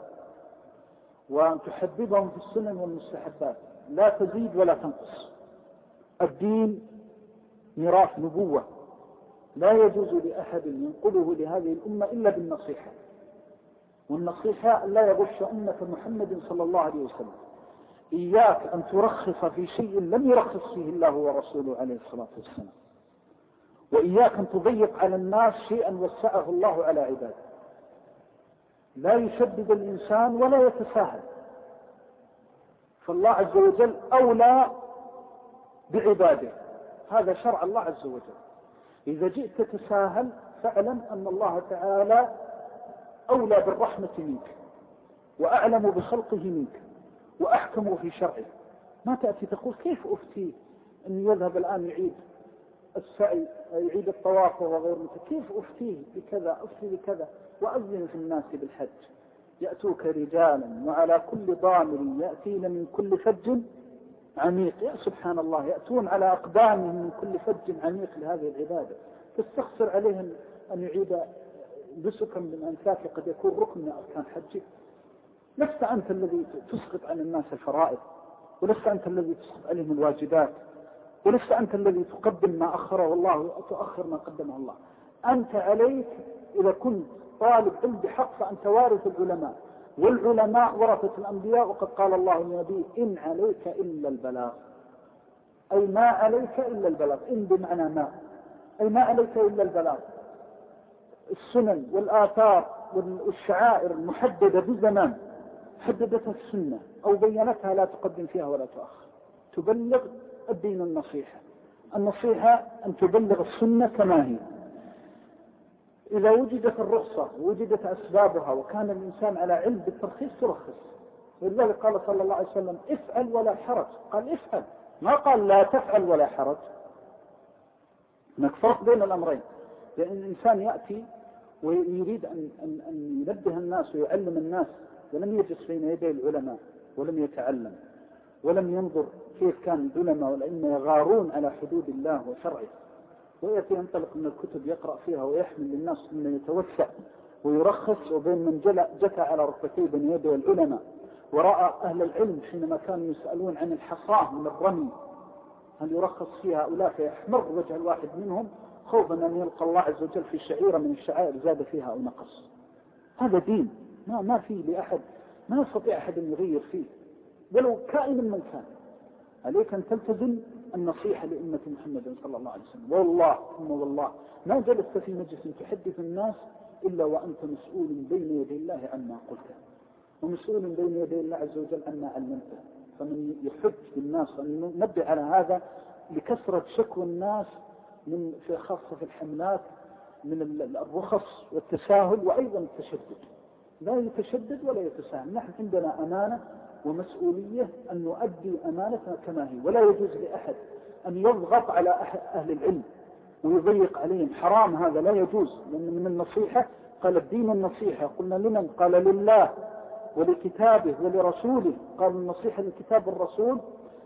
وأن تحببهم في السنن والمستحبات، لا تزيد ولا تنقص. الدين ميراث نبوة، لا يجوز لأحد ينقله لهذه الأمة إلا بالنصيحة، والنصيحة لا يغش أمة محمد صلى الله عليه وسلم. إياك أن ترخص في شيء لم يرخص فيه الله ورسوله عليه الصلاة والسلام، وإياك أن تضيق على الناس شيئا وسعه الله على عباده. لا يشدد الإنسان ولا يتساهل، فالله عز وجل أولى بعباده، هذا شرع الله عز وجل. إذا جئت تتساهل فاعلم أن الله تعالى أولى بالرحمة منك وأعلم بخلقه منك وأحكم في شرعه. ما تأتي تقول كيف أفتي أن يذهب الآن يعيد السعي يعيد الطواف وغير مثل، كيف أفتيه بكذا أفتي بكذا. وأذن في الناس بالحج يأتوك رجالا وعلى كل ضامر يأتين من كل فج عميق. يا سبحان الله، يأتون على أقدامهم من كل فج عميق لهذه العبادة. تستخسر عليهم أن يعيد نسكا من أنساك قد يكون ركن من أركان حجك. لست أنت الذي تسقط عن الناس الفرائض، ولست أنت الذي تسقط عليهم الواجبات، ولست أنت الذي تقدم ما أخره الله وتؤخر ما قدمه الله. أنت عليك إذا كنت طالب علم بحق فأنت وارث العلماء، والعلماء ورثة الأنبياء، وقد قال الله للنبي إن عليك إلا البلاغ، أي ما عليك إلا البلاغ. إن بمعنى ما، أي ما عليك إلا البلاغ. السنن والآثار والشعائر المحددة بزمان حددتها السنة أو بينتها لا تقدم فيها ولا تؤخر. تبلغ الدين النصيحة أن تبلغ السنة كما هي. إذا وجدت الرخصة ووجدت أسبابها وكان الإنسان على علم بالترخيص ترخص. ولذلك قال صلى الله عليه وسلم افعل ولا حرج. قال افعل، ما قال لا تفعل ولا حرج. هناك فرق بين الأمرين، لأن الإنسان يأتي ويريد أن ينبه الناس ويعلم الناس ولم يجلس بين يدي العلماء ولم يتعلم ولم ينظر كيف كان العلماء والأئمة يغارون على حدود الله وشرعه، ويأتي ينطلق من الكتب يقرأ فيها ويحمل للناس من يتوسع ويرخص، وبين من جثى على ركبتيه بين يدي العلماء ورأى أهل العلم حينما كانوا يسألون عن الحصاة من الرمي هل يرخص فيها هؤلاء، فيحمر وجه الواحد منهم خوفا أن يلقى الله عز وجل في شعيرة من الشعائر زاد فيها أو نقص. هذا دين ما فيه لأحد، ما يستطيع أحد أن يغير فيه ولو كائن من كان. عليك أن تلتزم النصيحة لأمة محمد صلى الله عليه وسلم. والله ثم والله ما جلست في مجلس تحدث الناس إلا وأنت مسؤول بين يدي الله عما قلته، ومسؤول بين يدي الله عز وجل عما علمته. فمن يحج بالناس وأن ننبه على هذا لكثرة شكوى الناس من في خاصة في الحملات من الرخص والتساهل وأيضا التشدد. لا يتشدد ولا يتساهل. نحن عندنا أمانة ومسؤولية أن نؤدي أمانتنا كما هي، ولا يجوز لأحد أن يضغط على أهل العلم ويضيق عليهم. حرام هذا، لا يجوز. لأن من النصيحة قال الدين النصيحة، قلنا لمن؟ قال لله ولكتابه ولرسوله. قال النصيحة للكتاب والرسول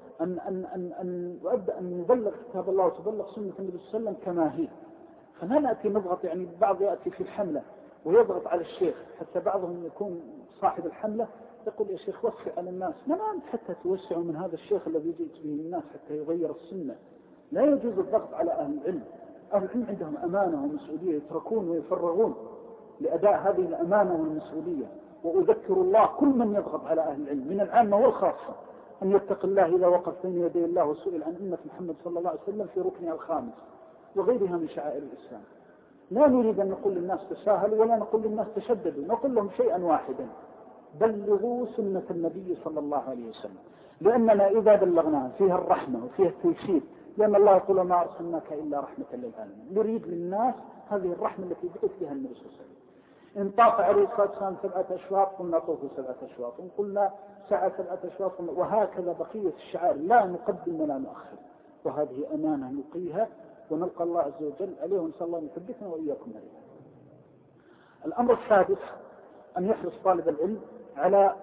أن نبلغ كتاب الله وتبلغ سنة النبي صلى الله عليه وسلم كما هي. فلا نأتي نضغط، يعني بعض يأتي في الحملة ويضغط على الشيخ، حتى بعضهم يكون صاحب الحملة يقول يا شيخ وسع على الناس. ما أنت حتى توسعوا من هذا الشيخ الذي جئت به الناس حتى يغير السنة. لا يجوز الضغط على أهل العلم. أهل العلم عندهم أمانة ومسؤولية، يتركون ويفرغون لأداء هذه الأمانة والمسؤولية. وأذكر الله كل من يضغط على أهل العلم من العامة والخاصة أن يتق الله إذا وقف بين يدي الله وسئل عن أمة محمد صلى الله عليه وسلم في ركنها الخامس وغيرها من شعائر الإسلام. لا نريد أن نقول للناس تساهلوا ولا نقول للناس تشددوا، نقول لهم شيئا واحدا: بلغوا سنة النبي صلى الله عليه وسلم، لأننا إذا بلغناها فيها الرحمة وفيها التيسير، لأن الله يقول ما أرسلناك إلا رحمة للعالمين. نريد للناس هذه الرحمة التي بعث بها النبي صلى الله عليه وسلم. إن طاف عليه الصلاة والسلام 7 أشواط قلنا طوفوا 7 أشواط، إن قلنا سعى 7 أشواط، وهكذا بقية الشعائر لا نقدم ولا نؤخر. وهذه أمانة نلقيها ونلقى الله عز وجل عليه، ونسأل الله أن يثبتنا وإياكم عليها. الأمر السادس أن يحرص طالب العلم على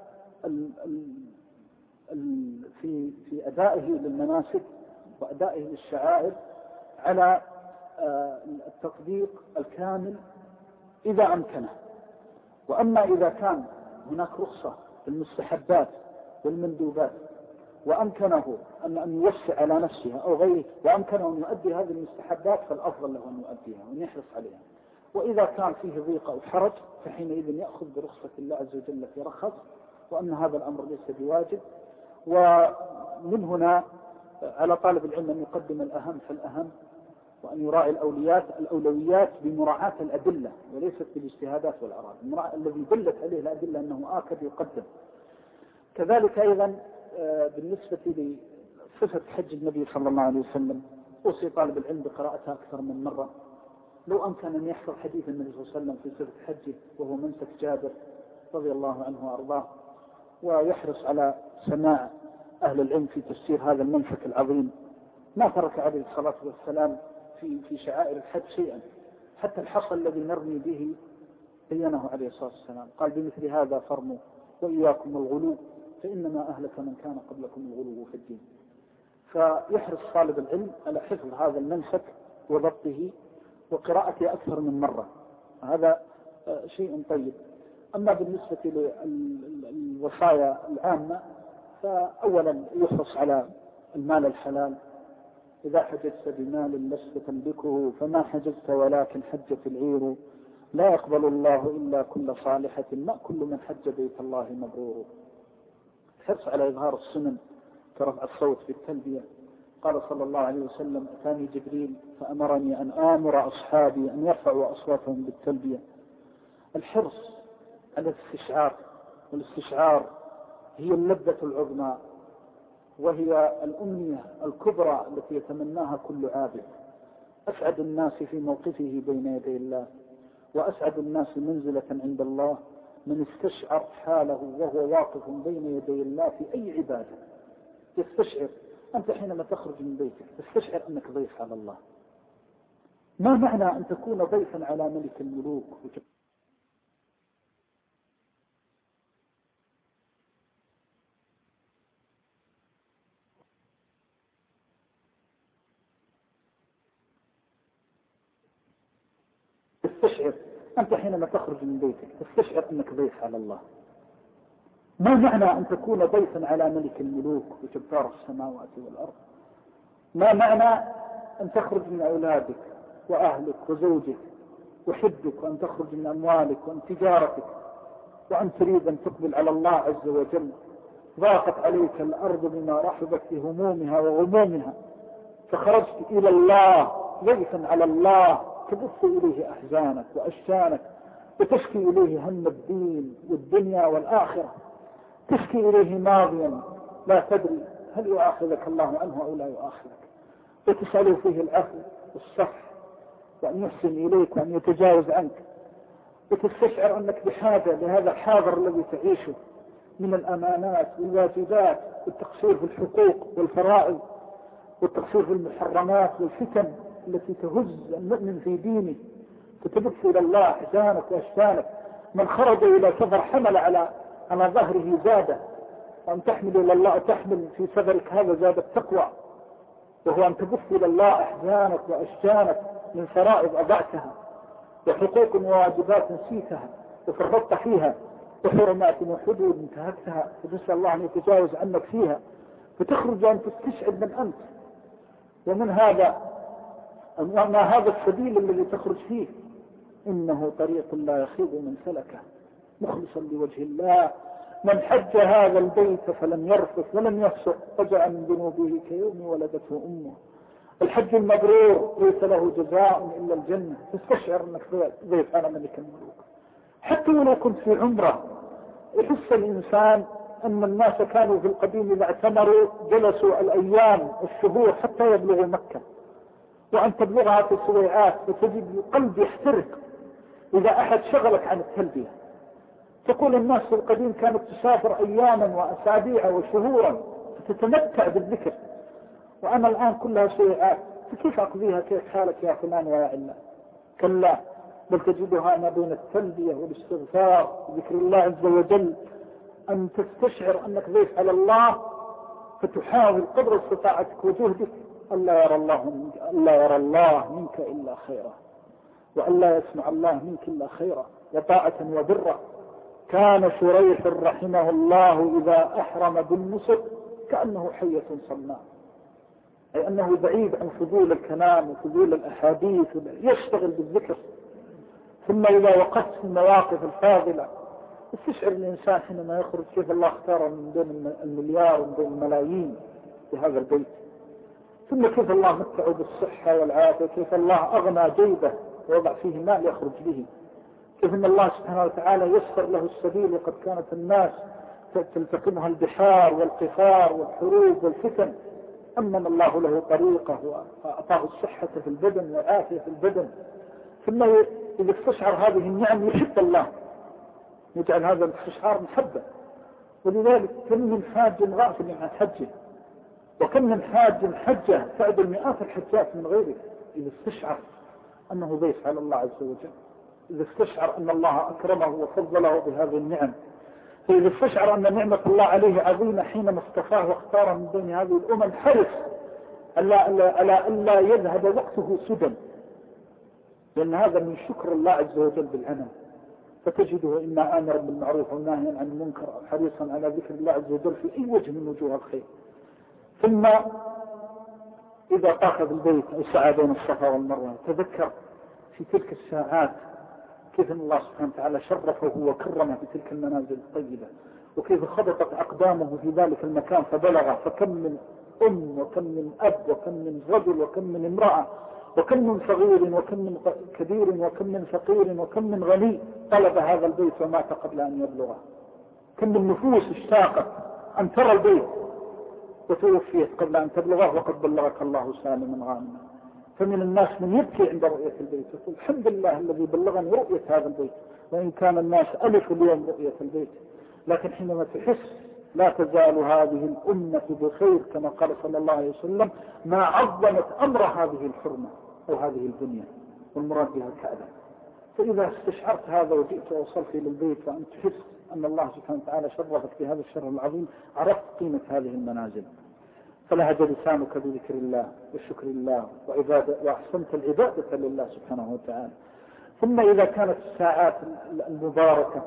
في أدائه للمناسك وأدائه للشعائر على التطبيق الكامل إذا أمكنه. وأما إذا كان هناك رخصة في المستحبات والمندوبات وأمكنه أن يوسع على نفسها أو غيره وأمكنه أن يؤدي هذه المستحبات فالأفضل له أن يؤديها وأن يحرص عليها. وإذا كان فيه ضيق أو حرج فحينئذ يأخذ برخصة الله عز وجل التي رخص، وأن هذا الأمر ليس بواجب. ومن هنا على طالب العلم أن يقدم الأهم فالأهم، وأن يراعي الأولويات بمراعاة الأدلة وليست بالاجتهادات والآراء. الذي دلت عليه الأدلة أنه آكد يقدم. كذلك أيضا بالنسبة لصفة حج النبي صلى الله عليه وسلم، أوصي طالب العلم بقراءتها أكثر من مرة. لو أمكن أن يحفظ حديث النبي صلى الله عليه وسلم في صفة حجه وهو منسك جابر رضي الله عنه وأرضاه، ويحرص على سماع أهل العلم في تفسير هذا المنسك العظيم. ما ترك عليه الصلاة والسلام في شعائر الحج شيئا، حتى الحصى الذي نرمي به بينه عليه الصلاة والسلام، قال: بمثل هذا فرموا وإياكم الغلو فإنما أهلك من كان قبلكم الغلو في الدين. فيحرص طالب العلم على حفظ هذا المنسك وضبطه وقراءته أكثر من مرة، هذا شيء طيب. أما بالنسبة للوصايا العامة فأولا يحرص على المال الحلال. إذا حججت بمال لست تملكه فما حججت ولكن حجت العير، لا يقبل الله إلا كل صالحة، ما كل من حج بيت الله مبرور. حرص على إظهار السنن كرفع الصوت بالتلبية. قال صلى الله عليه وسلم: أتاني جبريل فأمرني أن آمر أصحابي أن يرفعوا أصواتهم بالتلبية. الحرص على الاستشعار، والاستشعار هي اللذة العظمى، وهي الأمنية الكبرى التي يتمناها كل عابد. أسعد الناس في موقفه بين يدي الله، وأسعد الناس منزلة عند الله من استشعر حاله وهو واقف بين يدي الله في أي عبادة. يستشعر أنت حينما تخرج من بيتك، تستشعر أنك ضيف على الله. ما معنى أن تكون ضيفا على ملك الملوك؟ تستشعر أنت حينما تخرج من بيتك، تستشعر أنك ضيف على الله. ما معنى أن تكون ضيفا على ملك الملوك وجبار السماوات والأرض؟ ما معنى أن تخرج من أولادك وأهلك وزوجك وحبك، وأن تخرج من أموالك وأن تجارتك، وأن تريد أن تقبل على الله عز وجل. ضاقت عليك الأرض بما رحبت بهمومها وغمومها، فخرجت إلى الله ضيفا على الله، تبث إليه أحزانك وأشجانك، وتشكي إليه هم الدين والدنيا والآخرة، تشكي إليه ماضيا لا تدري هل يؤاخذك الله عنه أو لا يؤاخذك، وتسأله فيه العفو والصفح وأن يحسن إليك وأن يتجاوز عنك، وتستشعر أنك بحاجة لهذا الحاضر الذي تعيشه من الأمانات والواجبات والتقصير في الحقوق والفرائض والتقصير في المحرمات والفتن التي تهز المؤمن في دينه، فتبث إلى الله أحزانك وأشتانك. من خرج إلى سفر حمل على ظهره زاده، وأن تحمل إلى الله، تحمل في سفرك هذا زاد التقوى، وهو أن تبث إلى الله أحزانك وأشتانك من فرائض أضعتها، وحقوق وواجبات نسيتها وفرطت فيها، وحرمات وحدود انتهكتها، فتسأل الله أن يتجاوز عنك فيها، فتخرج أن تستشعر من أنت. ومن هذا ما هذا السبيل الذي تخرج فيه؟ إنه طريق لا يخيب من سلكه مخلصا لوجه الله. من حج هذا البيت فلم يرفث ولم يفسق رجع من ذنوبه كيوم ولدته أمه. الحج المبرور ليس له جزاء إلا الجنة. تستشعر أنك ضيف على ملك الملوك. حتى ولو كنت في عمرة، يحس الإنسان أن الناس كانوا في القديم إذا اعتمروا جلسوا الأيام والشهور حتى يبلغوا مكة، وأن تبلغها في السويعات، فتجد القلب يحترق إذا أحد شغلك عن التلبية. تقول الناس في القديم كانت تسافر أياما وأسابيع وشهورا فتتمتع بالذكر، وأنا الآن كلها سويعات، فكيف أقضيها؟ كيف حالك يا فلان ويا علان؟ كلا، بل تجدها ما بين التلبية والاستغفار وذكر الله عز وجل أن تستشعر أنك ضيف على الله، فتحاول قدر استطاعتك وجهدك ألا يرى الله منك إلا خيرا، وألا يسمع الله منك إلا خيرا وطاعة وبرا. كان شريح رحمه الله إذا أحرم بالنسك كأنه حية صناع، أي أنه بعيد عن فضول الكلام وفضول الأحاديث، يشتغل بالذكر. ثم إذا وقفت في المواقف الفاضلة استشعر الإنسان حينما يخرج كيف الله اختار من بين المليار ومن بين الملايين في هذا البيت، ثم كيف الله متعه بالصحة والعافية، كيف الله أغنى جيبه ووضع فيه مال يخرج به، كيف أن الله سبحانه وتعالى يسر له السبيل. وقد كانت الناس تلتقمها البحار والقفار والحروب والفتن، أمن الله له طريقه وأعطاه الصحة في البدن والعافية في البدن. ثم إذا استشعر هذه النعم يحب الله، يجعل هذا الاستشعار محبة. ولذلك كم من حاج غافل عن حجه، وكم من حاج حجه تعدل مئات الحجات من غيره، إذا استشعر أنه ضيف على الله عز وجل، إذا استشعر أن الله أكرمه وفضله بهذه النعم، فإذا استشعر أن نعمة الله عليه عظيمة حينما اصطفاه واختاره من بين هذه الأمم، حرص ألا يذهب وقته سدى، لأن هذا من شكر الله عز وجل بالعنم. فتجده إما آمرا بالمعروف وناهيا عن المنكر أو حريصا على ذكر الله عز وجل في أي وجه من وجوه الخير. ثم إذا طاف بالبيت أو سعى بين الصفا والمروة تذكر في تلك الساعات كيف أن الله سبحانه وتعالى شرفه وكرمه في تلك المنازل الطيبة، وكيف خبطت أقدامه في ذلك المكان فبلغ. فكم من أم وكم من أب وكم من رجل وكم من امرأة وكم من صغير وكم من كبير وكم من فقير وكم من غني طلب هذا البيت ومات قبل أن يبلغه. كم من نفوس اشتاقت أن ترى البيت وتوفيت قبل أن تبلغه وقد بلغك الله سالما غانما. فمن الناس من يبكي عند رؤية البيت يقول الحمد لله الذي بلغني رؤية هذا البيت، وإن كان الناس ألف اليوم رؤية البيت. لكن حينما تحس لا تزال هذه الأمة بخير كما قال صلى الله عليه وسلم ما عظمت أمر هذه الحرمة أو هذه البنية، والمراد بها الكعبة. فإذا استشعرت هذا وجئت ووصلت إلى البيت وأن تحس أن الله سبحانه وتعالى شرفك بهذا الشرف العظيم، عرفت قيمة هذه المنازل، فلهج لسانك بذكر الله والشكر لله وأحسنت العبادة لله سبحانه وتعالى. ثم إذا كانت الساعات المباركة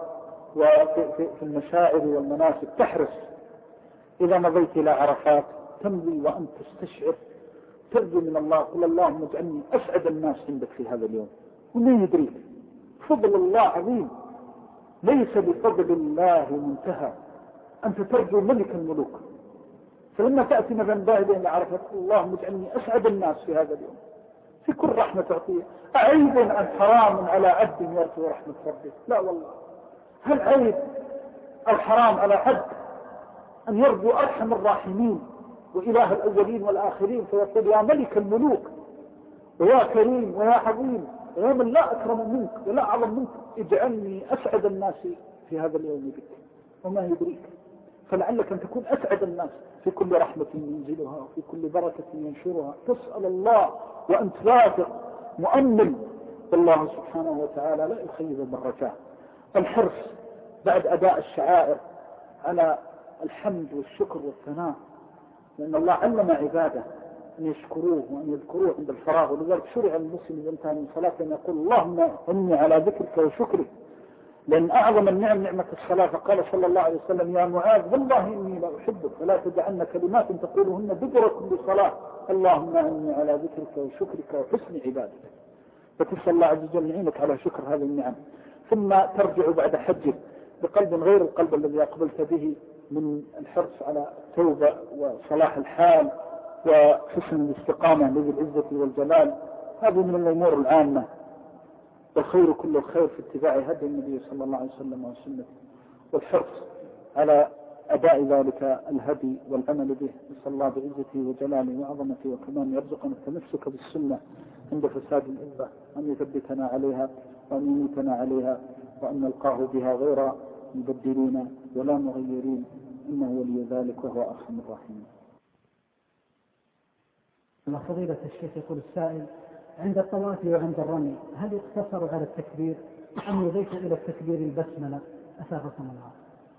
وفي المشاعر والمناسك تحرص، إذا مضيت إلى عرفات تمضي وأنت تستشعر ترجو من الله، قل اللهم اجعلني أسعد الناس عندك في هذا اليوم. ومن يدريك فضل الله عظيم، ليس بفضل الله منتهى. أنت ترجو ملك الملوك، فلما تأتي مثلا باهدة إلى عرفة اللهم اجعلني أسعد الناس في هذا اليوم، في كل رحمة تعطيه. أعيب عن حرام على عبد يرجو رحمة ربه؟ لا والله. هل عيب أو حرام على عبد أن يرجو أرحم الراحمين وإله الأولين والآخرين فيقول يا ملك الملوك ويا كريم ويا عظيم ويا من لا أكرم منك ولا أعظم منك اجعلني أسعد الناس في هذا اليوم بك؟ وما يدريك، فلعلك أن تكون أسعد الناس في كل رحمة ينزلها وفي كل بركة ينشرها. تسأل الله وأنت واثق مؤمن والله سبحانه وتعالى لا يخيب بالرجاء. الحرص بعد أداء الشعائر على الحمد والشكر والثناء، لأن الله علم عباده أن يشكروه وأن يذكروه عند الفراغ. ولذلك شرع المسلم إذا انتهى من صلاة أن يقول اللهم إني على ذكرك وشكرك لأن أعظم النعم نعمة الصلاة، فقال صلى الله عليه وسلم يا معاذ والله إني لا أحبك فلا تدعن كلمات تقولهن دبر كل صلاة اللهم أعني على ذكرك وشكرك وحسن عبادتك. فتسأل الله عز وجل يعينك على شكر هذه النعم، ثم ترجع بعد حجك بقلب غير القلب الذي أقبلت به من الحرص على التوبة وصلاح الحال وحسن الاستقامة لذي العزة والجلال. هذه من الأمور العامة، والخير كل الخير في اتباع هدي النبي صلى الله عليه وسلم وسنته، والحرص على أداء ذلك الهدي والعمل به. نسأل الله بعزته وجلاله وعظمته وكمان يرزقنا التمسك بالسنة عند فساد الأمة، أن يثبتنا عليها وأن يميتنا عليها وأن نلقاه بها غير مبدلين ولا مغيرين، إنه ولي ذلك وهو أرحم الراحمين. فضيلة الشيخ يقول السائل: عند الطواف وعند الرمي هل يقتصر على التكبير أم يضيف إلى التكبير البسملة؟ أثابكم الله.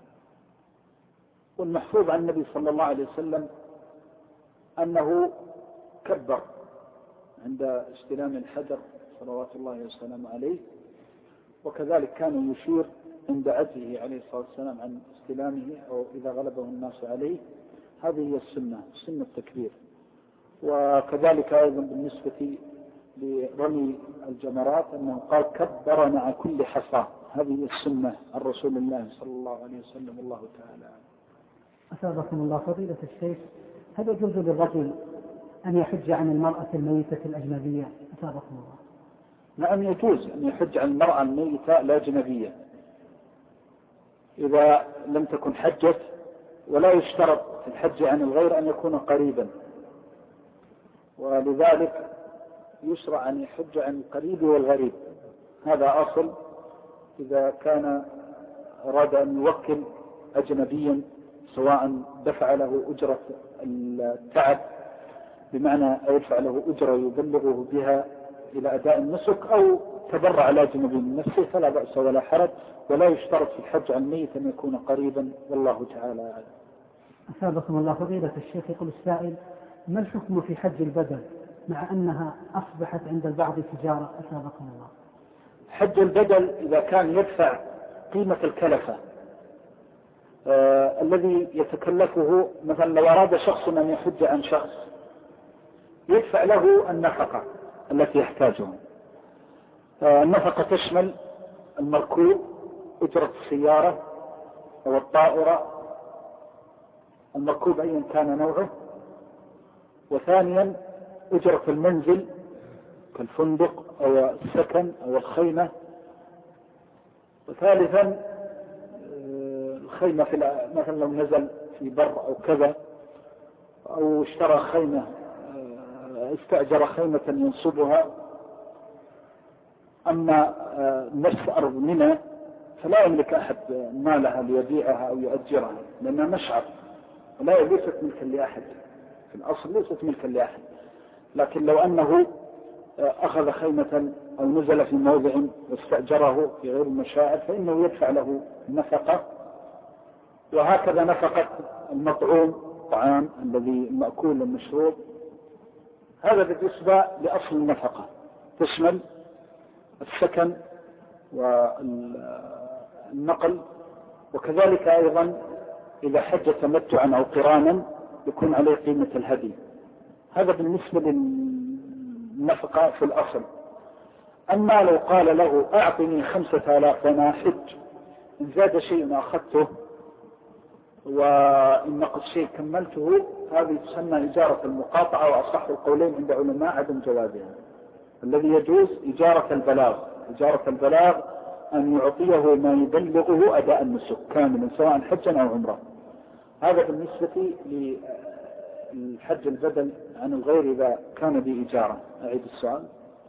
والمحفوظ عن النبي صلى الله عليه وسلم أنه كبر عند استلام الحجر صلوات الله وسلامه عليه، وكذلك كان يشير عند عجزه عليه الصلاة والسلام عن استلامه أو إذا غلبه الناس عليه. هذه هي السنة التكبير. وكذلك أيضا بالنسبة لرمي الجمرات أنه قال كبر مع كل حصى. هذه السنة عن رسول الله صلى الله عليه وسلم. الله تعالى. أثابكم الله. فضيلة الشيخ، هل يجوز للرجل أن يحج عن المرأة الميتة الأجنبية؟ أثابكم الله. نعم يجوز أن يحج عن المرأة الميتة الأجنبية إذا لم تكن حجت، ولا يشترط في الحج عن الغير أن يكون قريبا، ولذلك يشرع أن يحج عن القريب والغريب. هذا أصل. إذا كان أراد أن يوكل أجنبيا سواء دفع له أجرة التعب بمعنى يدفع له أجرة يبلغه بها إلى أداء النسك، أو تبرع على أجنبي من نفسه، فلا بأس ولا حرج، ولا يشترط في الحج عن الميت أن يكون قريبا. والله تعالى أعلم. أثابكم الله. فضيلة الشيخ يقول السائل: ما الحكم في حج البدن مع أنها أصبحت عند البعض تجارة؟ أثابكم الله. حج البدل إذا كان يدفع قيمة الكلفة الذي يتكلفه، مثلا لو أراد شخص أن يحج عن شخص يدفع له النفقة التي يحتاجها. النفقة تشمل المركوب، أجرة السيارة أو الطائرة، المركوب أيا كان نوعه، وثانيا أجرة المنزل كالفندق أو السكن أو الخيمة، وثالثا الخيمة مثلا لو نزل في بر أو كذا، أو اشترى خيمة استأجر خيمة ينصبها. أما نفس أرض منى فلا يملك أحد مالها ليبيعها أو يؤجرها، لأنها مشعر ولا ليست ملكا لأحد، في الأصل ليست ملكا لأحد. لكن لو أنه أخذ خيمة أو نزل في موضع واستأجره في غير المشاعر فإنه يدفع له نفقة. وهكذا نفقة المطعوم، الطعام الذي المأكول المشروب. هذا بالنسبة لأصل النفقة، تشمل السكن والنقل، وكذلك أيضا إذا حج تمتعا أو قرانا يكون عليه قيمة الهدي. هذا بالنسبة للنفقة في الأصل. أما لو قال له أعطني 5000 وأنا حج، إن زاد شيء أخذته وإن نقص شيء كملته، هذه تسمى إجارة المقاطعة، وأصح القولين عند علماء عدم جوازها. الذي يجوز إجارة البلاغ. إجارة البلاغ أن يعطيه ما يبلغه أداء النسك كاملا سواء حجا أو عمره. هذا بالنسبة للحج البدل عن الغير إذا كان بإجارة. أعيد السؤال.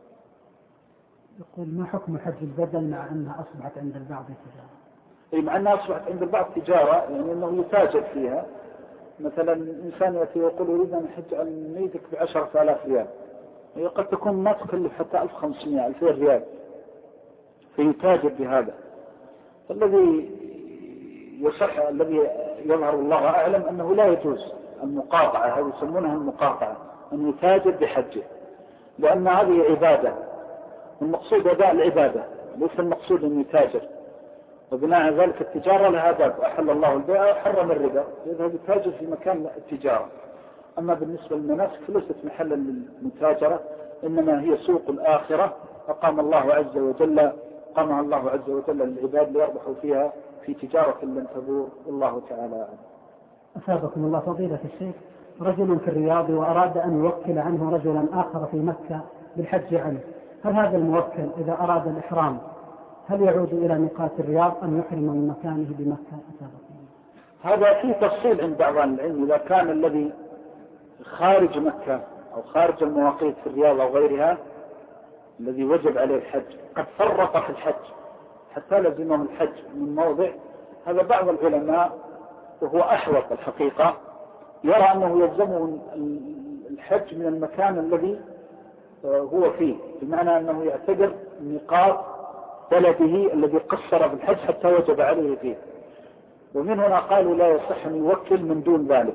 يقول: ما حكم حج البدل مع أنها أصبحت عند البعض تجارة؟ مع أنها أصبحت عند البعض تجارة، يعني أنه يتاجر فيها. مثلا إنسان يأتي ويقول أريد أن حج عن ميتك ب10,000 ريال، هي قد تكون ما تكلف حتى 1500 2000 ريال، فيتاجر بهذا. فالذي يصح، الذي يظهر الله أعلم أنه لا يجوز المقاطعة. هذه يسمونها المقاطعة، أن يتاجر بحجه، لأن هذه عبادة، المقصود أداء العبادة، ليس المقصود أن يتاجر. وبناء على ذلك التجارة لها باب، أحل الله البيع وحرم الربا، يذهب التاجر في مكان التجارة. أما بالنسبة للمناسك فليست محلا للمتاجرة، إنما هي سوق الآخرة قامها الله عز وجل للعباد ليربحوا فيها في تجارة لن تبور، والله تعالى أعلم. أثابكم الله فضيلة الشيخ، رجل في الرياض وأراد أن يوكل عنه رجلا آخر في مكة بالحج عنه، هل هذا الموكل إذا أراد الإحرام هل يعود إلى ميقات الرياض أم يحرم من مكانه بمكة؟ أثابكم الله. هذا فيه تفصيل عند بعض العلم، إذا كان الذي خارج مكة أو خارج المواقيت في الرياض أو غيرها الذي وجب عليه الحج قد فرط في الحج حتى لزمه الحج من موضع، هذا بعض العلماء وهو أحوط الحقيقة يرى أنه يلزمه الحج من المكان الذي هو فيه، بمعنى أنه يعتبر ميقات بلده الذي قصر بالحج حتى وجب عليه فيه. ومن هنا قالوا لا يصح أن يوكل من دون ذلك.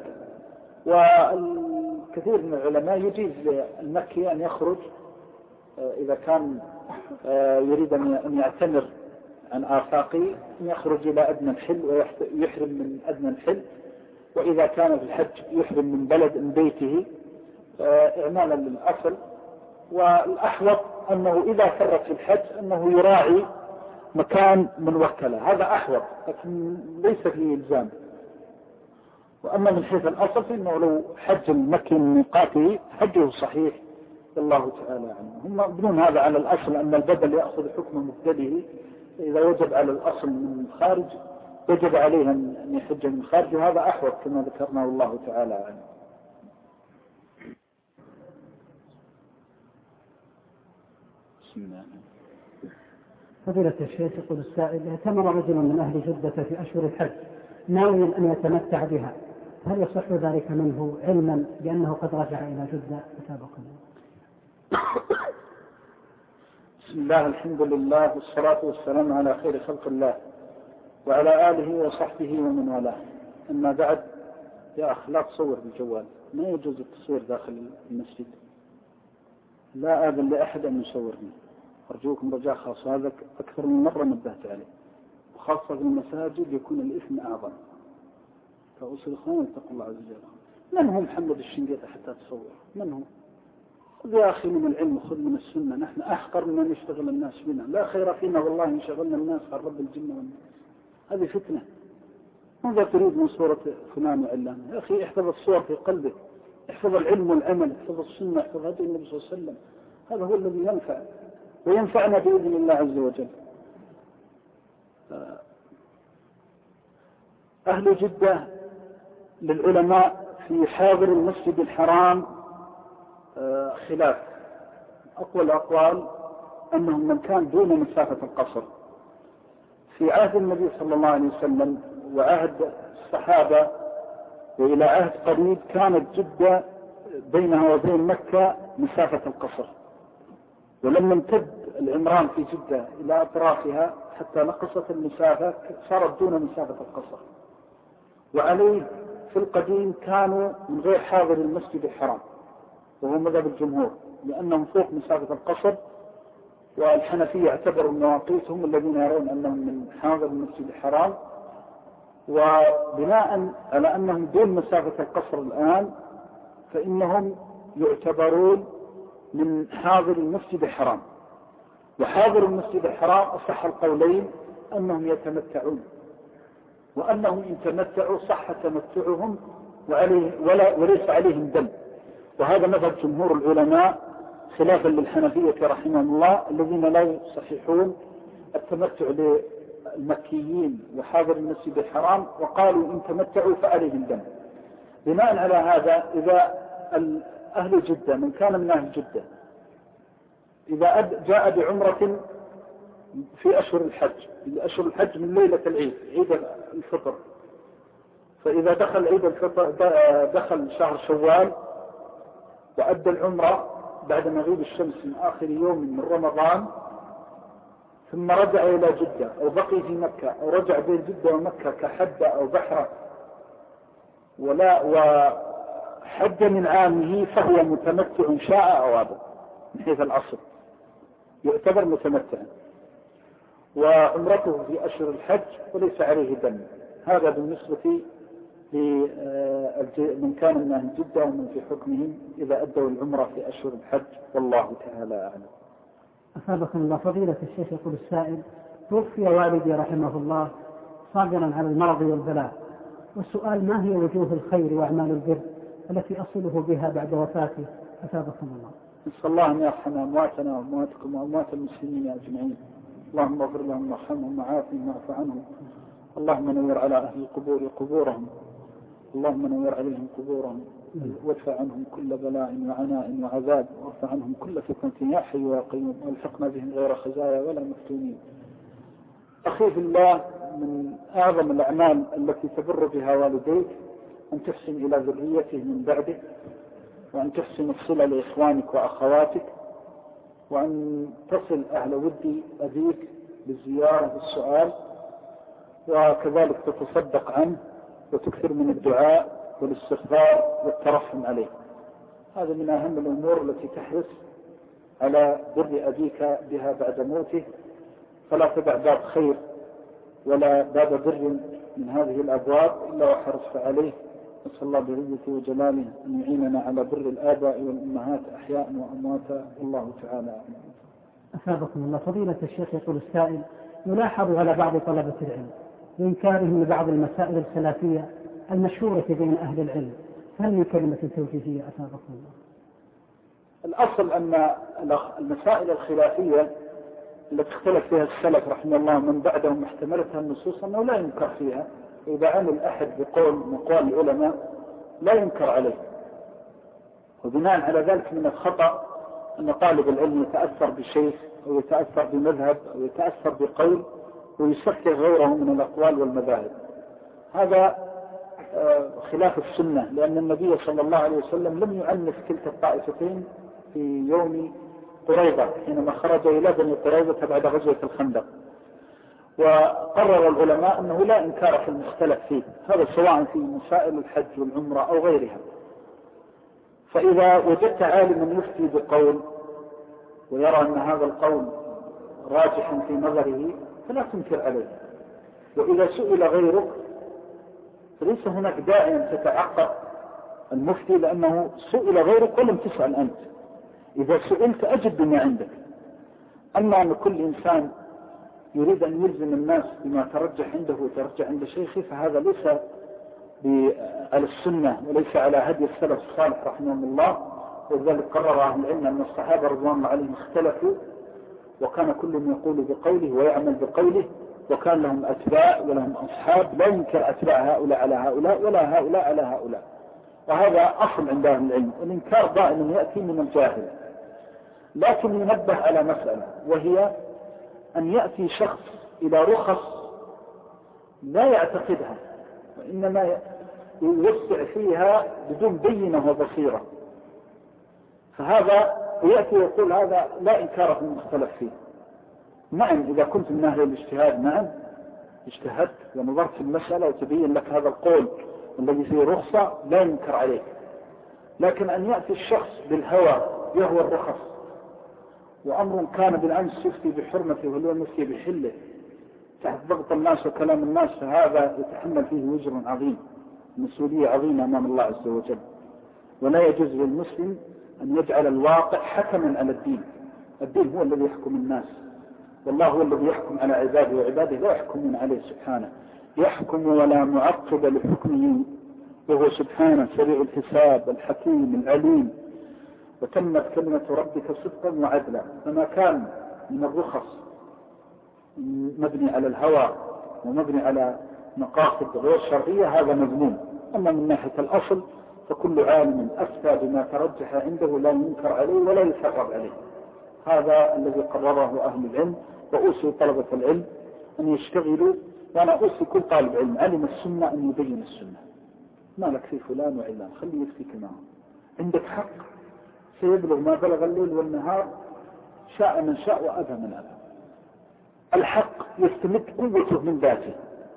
والكثير من العلماء يجيز المكي أن يخرج إذا كان يريد أن يعتمر عن آفاقه، أن يخرج إلى أدنى الحل ويحرم من أدنى الحل، وإذا كان في الحج يحرم من بيته إعمالا للأصل. والأحوط أنه إذا فرط في الحج أنه يراعي مكان من وكله، هذا أحوط، لكن ليس فيه إلزام. وأما من حيث الأصل فإنه لو حج المكي من ميقاته حجه صحيح، الله تعالى عنه. هم يبنون هذا على الأصل أن البدل يأخذ حكم مبتدئه، إذا وجب على الأصل من الخارج وجب عليه أن يحج من الخارج، وهذا أحوط كما ذكرنا الله تعالى عنه. فضيلة الشيخ، يقول السائل: اعتمر رجل من أهل جدة في أشهر الحج ناويا أن يتمتع بها، هل يصح ذلك منه علما بأنه قد رجع إلى جدة؟ أتابكم. بسم الله، الحمد لله، والصلاة والسلام على خير خلق الله وعلى آله وصحبه ومن والاه. أما بعد، يا أخ لا تصور بالجوال، ما يجوز التصوير داخل المسجد، لا آذن لأحد أن يصورني، أرجوكم رجاء خاص، هذا أكثر من مرة نبهت عليه، وخاصة في المساجد يكون الإثم أعظم. فأوصي الإخوان اتقوا الله عز وجل. من هو محمد الشنقيطي حتى تصور؟ من هو؟ خذ يا أخي من العلم، خذ من السنة، نحن أحقر من يشتغل الناس بنا، لا خير فينا والله إن شغلنا الناس عن رب الجنة والناس. هذه فتنة. ماذا تريد من صورة فلان وعلان؟ يا أخي احفظ الصور في قلبك، احفظ العلم والعمل، احفظ السنة، احفظ هدي النبي صلى الله عليه وسلم، هذا هو الذي ينفع وينفعنا بإذن الله عز وجل. أهل جدة للعلماء في حاضر المسجد الحرام خلاف. أقوى الأقوال أنهم من كان دون مسافة القصر. في عهد النبي صلى الله عليه وسلم وعهد الصحابة وإلى عهد قريب كانت جدة بينها وبين مكة مسافة القصر، ولما امتد العمران في جدة إلى أطرافها حتى نقصت المسافة صارت دون مسافة القصر. وعليه في القديم كانوا من غير حاضر المسجد الحرام، وهو مذهب الجمهور، لأنهم فوق مسافة القصر، والحنفية اعتبروا المواقيت هم الذين يرون أنهم من حاضر المسجد الحرام، وبناء على أنهم دون مسافة القصر الآن فإنهم يعتبرون من حاضر المسجد الحرام. وحاضر المسجد الحرام أصح القولين أنهم يتمتعون، وأنهم إن تمتعوا صح تمتعهم وليس عليهم دم. وهذا مذهب جمهور العلماء خلافا للحنفية رحمهم الله الذين لا يصححون التمتع للمكيين وحاضر المسجد الحرام، وقالوا إن تمتعوا فعليهم دم. بناء على هذا إذا أهل جدة من كان من أهل جدة إذا جاء بعمرة في أشهر الحج، أشهر الحج من ليلة العيد، عيد الفطر، فإذا دخل عيد الفطر دخل شهر شوال وأدى العمرة بعد مغيب الشمس من آخر يوم من رمضان، ثم رجع إلى جدة أو بقي في مكة أو رجع بين جدة ومكة كحدة أو بحرة وحج من عامه، فهو متمتع شاء أو أبى من حيث الأصل، يعتبر متمتعا. وعمرته في أشهر الحج وليس عليه دم. هذا بالنسبة من كان من أهل جدة ومن في حكمهم إذا أدوا العمرة في أشهر الحج، والله تعالى أعلم. أثابكم الله. فضيلة الشيخ يقول السائل: توفي والدي رحمه الله صابرا على المرض والبلاء، والسؤال: ما هي وجوه الخير وأعمال البر التي أصله بها بعد وفاته؟ أثابكم الله. نسأل الله أن يرحم أمواتنا وأمواتكم وأموات المسلمين أجمعين. اللهم اغفر لهم وارحمهم وعافهم واعف عنهم. اللهم نور على أهل القبور قبورهم، اللهم نور عليهم قبورهم، وادفع عنهم كل بلاء وعناء وعذاب، وارفع عنهم كل فتنة يا حي يا قيوم، والحقنا بهم غير خزايا ولا مفتونين. أخي في الله، من أعظم الأعمال التي تبر بها والديك أن تحسن إلى ذريته من بعده، وأن تحسن الصلة لإخوانك وأخواتك، وأن تصل أهل ود أبيك بالزيارة والسؤال، وكذلك تتصدق عنه وتكثر من الدعاء والاستغفار والترحم عليه. هذا من أهم الأمور التي تحرص على بر أبيك بها بعد موته، فلا تدع باب خير ولا باب بر من هذه الأبواب إلا وحرصت عليه. نسأل الله بعزته وجلاله أن يعيننا على بر الآباء والأمهات أحياء وأمواتا، والله تعالى أعلم. أثابكم الله. فضيلة الشيخ يقول السائل: يلاحظ على بعض طلبة العلم بإنكارهم لبعض المسائل الخلافية المشهورة بين أهل العلم، هل من كلمة توجيهية؟ أثابكم الله. الأصل أن المسائل الخلافية التي اختلف فيها السلف رحمه الله من بعدهم احتملتها النصوص أنه لا ينكر فيها، إذا عمل أحد بقول من أقوال العلماء لا ينكر عليه. وبناء على ذلك من الخطأ أن طالب العلم يتأثر بشيخ أو يتأثر بمذهب أو يتأثر بقول ويسكر غيره من الأقوال والمذاهب. هذا خلاف السنة، لأن النبي صلى الله عليه وسلم لم يعنف كلتا الطائفتين في يوم قريظة حينما خرج إلى بني قريظة بعد غزوة الخندق. وقرر العلماء أنه لا إنكار في المختلف فيه، هذا سواء في مسائل الحج والعمرة أو غيرها. فإذا وجدت عالما يفتي بقول ويرى أن هذا القول راجح في نظره فلا تنكر عليه. وإذا سئل غيرك فليس هناك داعي أن تتعقب المفتي، لأنه سئل غيرك ولم تسأل أنت. إذا سئلت أجب بما عندك. أما أن كل إنسان يريد أن يلزم الناس بما ترجح عنده وترجح عند شيخه، فهذا ليس على السنة وليس على هدي السلف الصالح رحمهم الله. وذلك قرر أهل العلم أن الصحابة رضوان الله عليهم اختلفوا، وكان كل يقول بقوله ويعمل بقوله، وكان لهم أتباع ولهم أصحاب، لا ينكر أتباع هؤلاء على هؤلاء ولا هؤلاء على هؤلاء. وهذا أصل عند أهل العلم. والإنكار دائما يأتي من الجاهل. لكن ينبه على مسألة، وهي أن يأتي شخص إلى رخص لا يعتقدها، وإنما يوسع فيها بدون بينة وبصيرة، فهذا يأتي ويقول هذا لا إنكار في المختلف فيه. نعم، إذا كنت من أهل الاجتهاد نعم اجتهدت ونظرت في المسألة وتبين لك هذا القول الذي فيه رخصة لا ينكر عليك. لكن أن يأتي الشخص بالهوى يهوى الرخص، وأمر كان بالأمس يفتي بحرمته واليوم يفتي بحله تحت ضغط الناس وكلام الناس، فهذا يتحمل فيه وزر عظيم، مسؤولية عظيمة أمام الله عز وجل. ولا يجوز للمسلم أن يجعل الواقع حكما على الدين. الدين هو الذي يحكم الناس، والله هو الذي يحكم على عباده، وعباده لا يحكمون عليه سبحانه. يحكم ولا معقب لحكمه، وهو سبحانه سريع الحساب الحكيم العليم. وتمت كلمة ربك صدقا وعدلا. فما كان من الرخص مبني على الهوى ومبني على مقاصد غير شرعية هذا مذموم. أما من ناحية الأصل فكل عالم أفتى بما ترجح عنده لا ينكر عليه ولا يسرب عليه. هذا الذي قرره أهل العلم. وأوصي طلبة العلم أن يشتغلوا، وأنا أوصي كل طالب علم علم السنة أن يبين السنة. ما لك في فلان وعلان، خليه يفتيك معه. عندك حق سيبلغ ما بلغ الليل والنهار، شاء من شاء وأبى من أبى. الحق يستمد قوته من ذاته.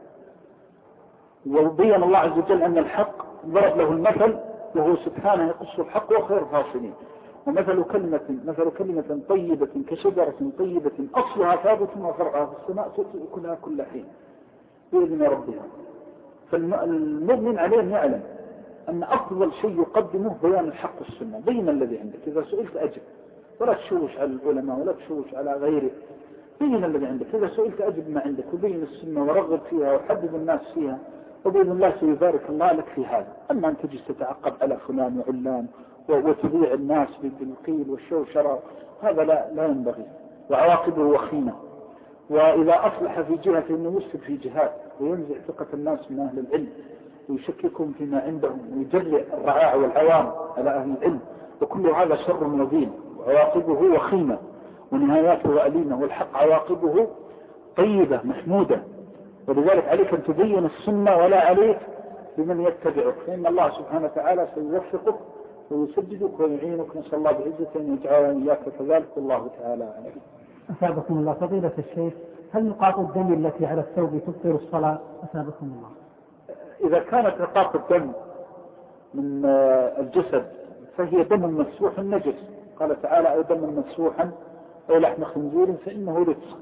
وبين الله عز وجل أن الحق ضرب له المثل، وهو سبحانه يقص الحق وخير الفاصلين. ومثل كلمة طيبة كشجرة طيبة أصلها ثابت وفرعها في السماء تؤتي أكلها كل حين بإذن ربها. فالمؤمن عليه أن يعلم أن أفضل شيء يقدمه بيان الحق والسنة. بين الذي عندك، إذا سئلت أجب، ولا تشوش على العلماء ولا تشوش على غيره. بين الذي عندك، إذا سئلت أجب ما عندك، وبين السنة ورغب فيها وحبب الناس فيها، وبإذن الله سيبارك الله لك في هذا. أما أن تجلس تتعقب على فلان وعلان وتضيع الناس بالقيل والشوشرة، هذا لا ينبغي، وعواقبه وخيمة. وإذا أصلح في جهة فإنه يسلب في جهات، وينزع ثقة الناس من أهل العلم، ويشككهم فيما عندهم، ويجرئ الرعاع والعوام على أهل العلم، وكل هذا شر وذيل، وعواقبه وخيمة، ونهاياته أليمة، والحق عواقبه طيبة محمودة. ولذلك عليك أن تبين السنة، ولا عليك بمن يتبعك، فإن الله سبحانه وتعالى سيوفقك ويسددك ويعينك. نسأل الله بعزة أن يجعلنا إياك كذلك، والله تعالى أعلم. أثابكم الله. فضيلة الشيخ، هل نقاط الدم التي على الثوب تبطل الصلاة؟ أثابكم الله. إذا كانت نقاط الدم من الجسد فهي دم مسفوح نجس، قال تعالى: أو دم مسفوحا أو لحم خنزير فإنه رجس.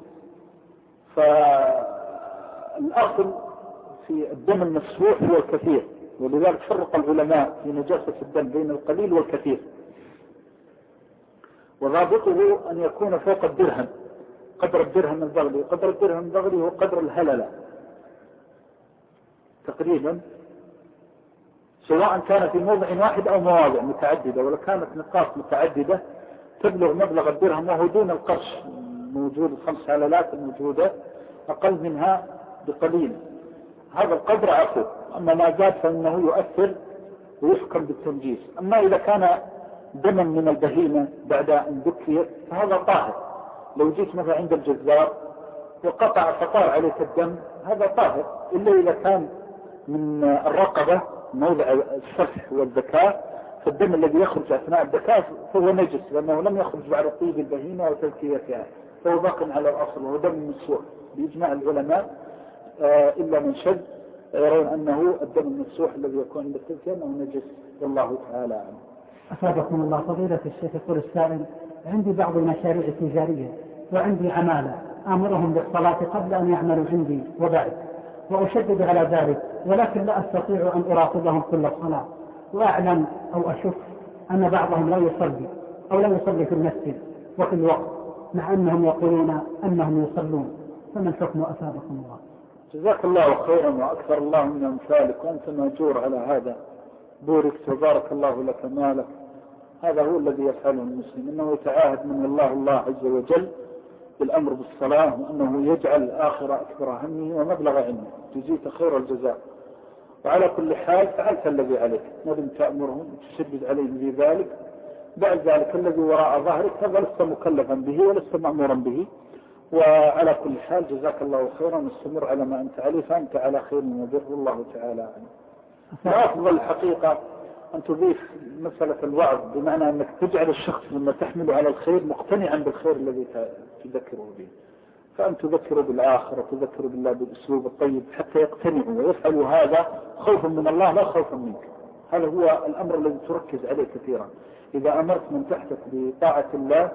فالأصل في الدم المسفوح هو الكثير، ولذلك فرق العلماء في نجاسة الدم بين القليل والكثير. وضابطه أن يكون فوق الدرهم، قدر الدرهم البغلي. قدر الدرهم البغلي هو قدر الهللة تقريبا، سواء كان في موضع واحد أو مواضع متعددة. ولو كانت نقاط متعددة تبلغ مبلغ الدرهم، وهو دون القرش، موجود 5 هللات الموجودة أقل منها بقليل، هذا القدر عفو. أما ما زاد فإنه يؤثر ويحكم بالتنجيس. أما إذا كان دما من البهيمة بعد أن ذكيت فهذا طاهر. لو جيت مثلا عند الجزار وقطع فطار عليك الدم هذا طاهر، إلا إذا كان من الرقبة موضع السفح والذكاء، فالدم الذي يخرج أثناء الذكاء فهو نجس، لأنه لم يخرج بعد طيب البهيمة وتزكيتها، فهو باق على الأصل، وهو دم مسفوح بإجماع العلماء، إلا من شذ يرون أنه الدم المسفوح الذي يكون عند التزكية أنه نجس، والله تعالى أعلم. أفادكم الله. فضيلة الشيخ، يقول السائل: عندي بعض المشاريع التجارية وعندي عمالة آمرهم بالصلاة قبل أن يعملوا عندي وبعد، وأشدد على ذلك، ولكن لا أستطيع أن أراقبهم كل صلاة، وأعلم أو أشك أن بعضهم لا يصلي أو لا يصلي في المسجد وفي الوقت، مع أنهم يقولون أنهم يصلون، فما الحكم؟ أفادكم الله. جزاك الله خيرا وأكثر الله من أمثالك، وأنت مأجور على هذا، بورك وبارك الله لك مالك. هذا هو الذي يفعله المسلم، أنه يتعاهد من الله عز وجل بالأمر بالصلاة، وأنه يجعل الآخرة أكبر همه ومبلغ علمه، جزيت خير الجزاء. وعلى كل حال فعلت الذي عليك، ما دمت تأمرهم وتشدد عليهم في ذلك. بعد ذلك الذي وراء ظهرك هذا لست مكلفا به ولست مأمورا به. وعلى كل حال جزاك الله خيرا، واستمر على ما أنت عليه، فأنت على خير وبر، الله تعالى أعلم. وأفضل الحقيقة أن تضيف مسألة الوعظ، بمعنى أنك تجعل الشخص لما تحمله على الخير مقتنعا بالخير الذي تذكره به، فأن تذكره بالآخرة وتذكره بالله بالأسلوب الطيب حتى يقتنعوا ويفعلوا هذا خوفا من الله لا خوفا منك. هذا هو الأمر الذي تركز عليه كثيرا. إذا أمرت من تحتك بطاعة الله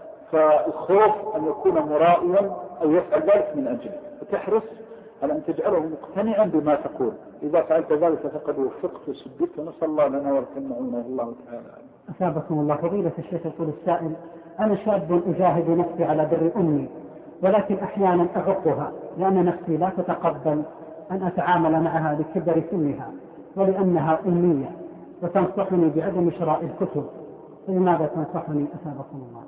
فالخوف أن يكون مرائيا أو يفعل ذلك من أجله، فتحرص على أن تجعله مقتنعا بما تقول. إذا فعلت ذلك فقد وفقت وسددت، ونسأل الله لنا ولكم نعونه، الله تعالى. أثابكم الله. فضيلة الشيخ، يقول السائل: أنا شاب أجاهد نفسي على بر أمي، ولكن أحيانا أعقها لأن نفسي لا تتقبل أن أتعامل معها لكبر سنها ولأنها أمية، وتنصحني بعدم شراء الكتب، فلماذا تنصحني؟ أثابكم الله.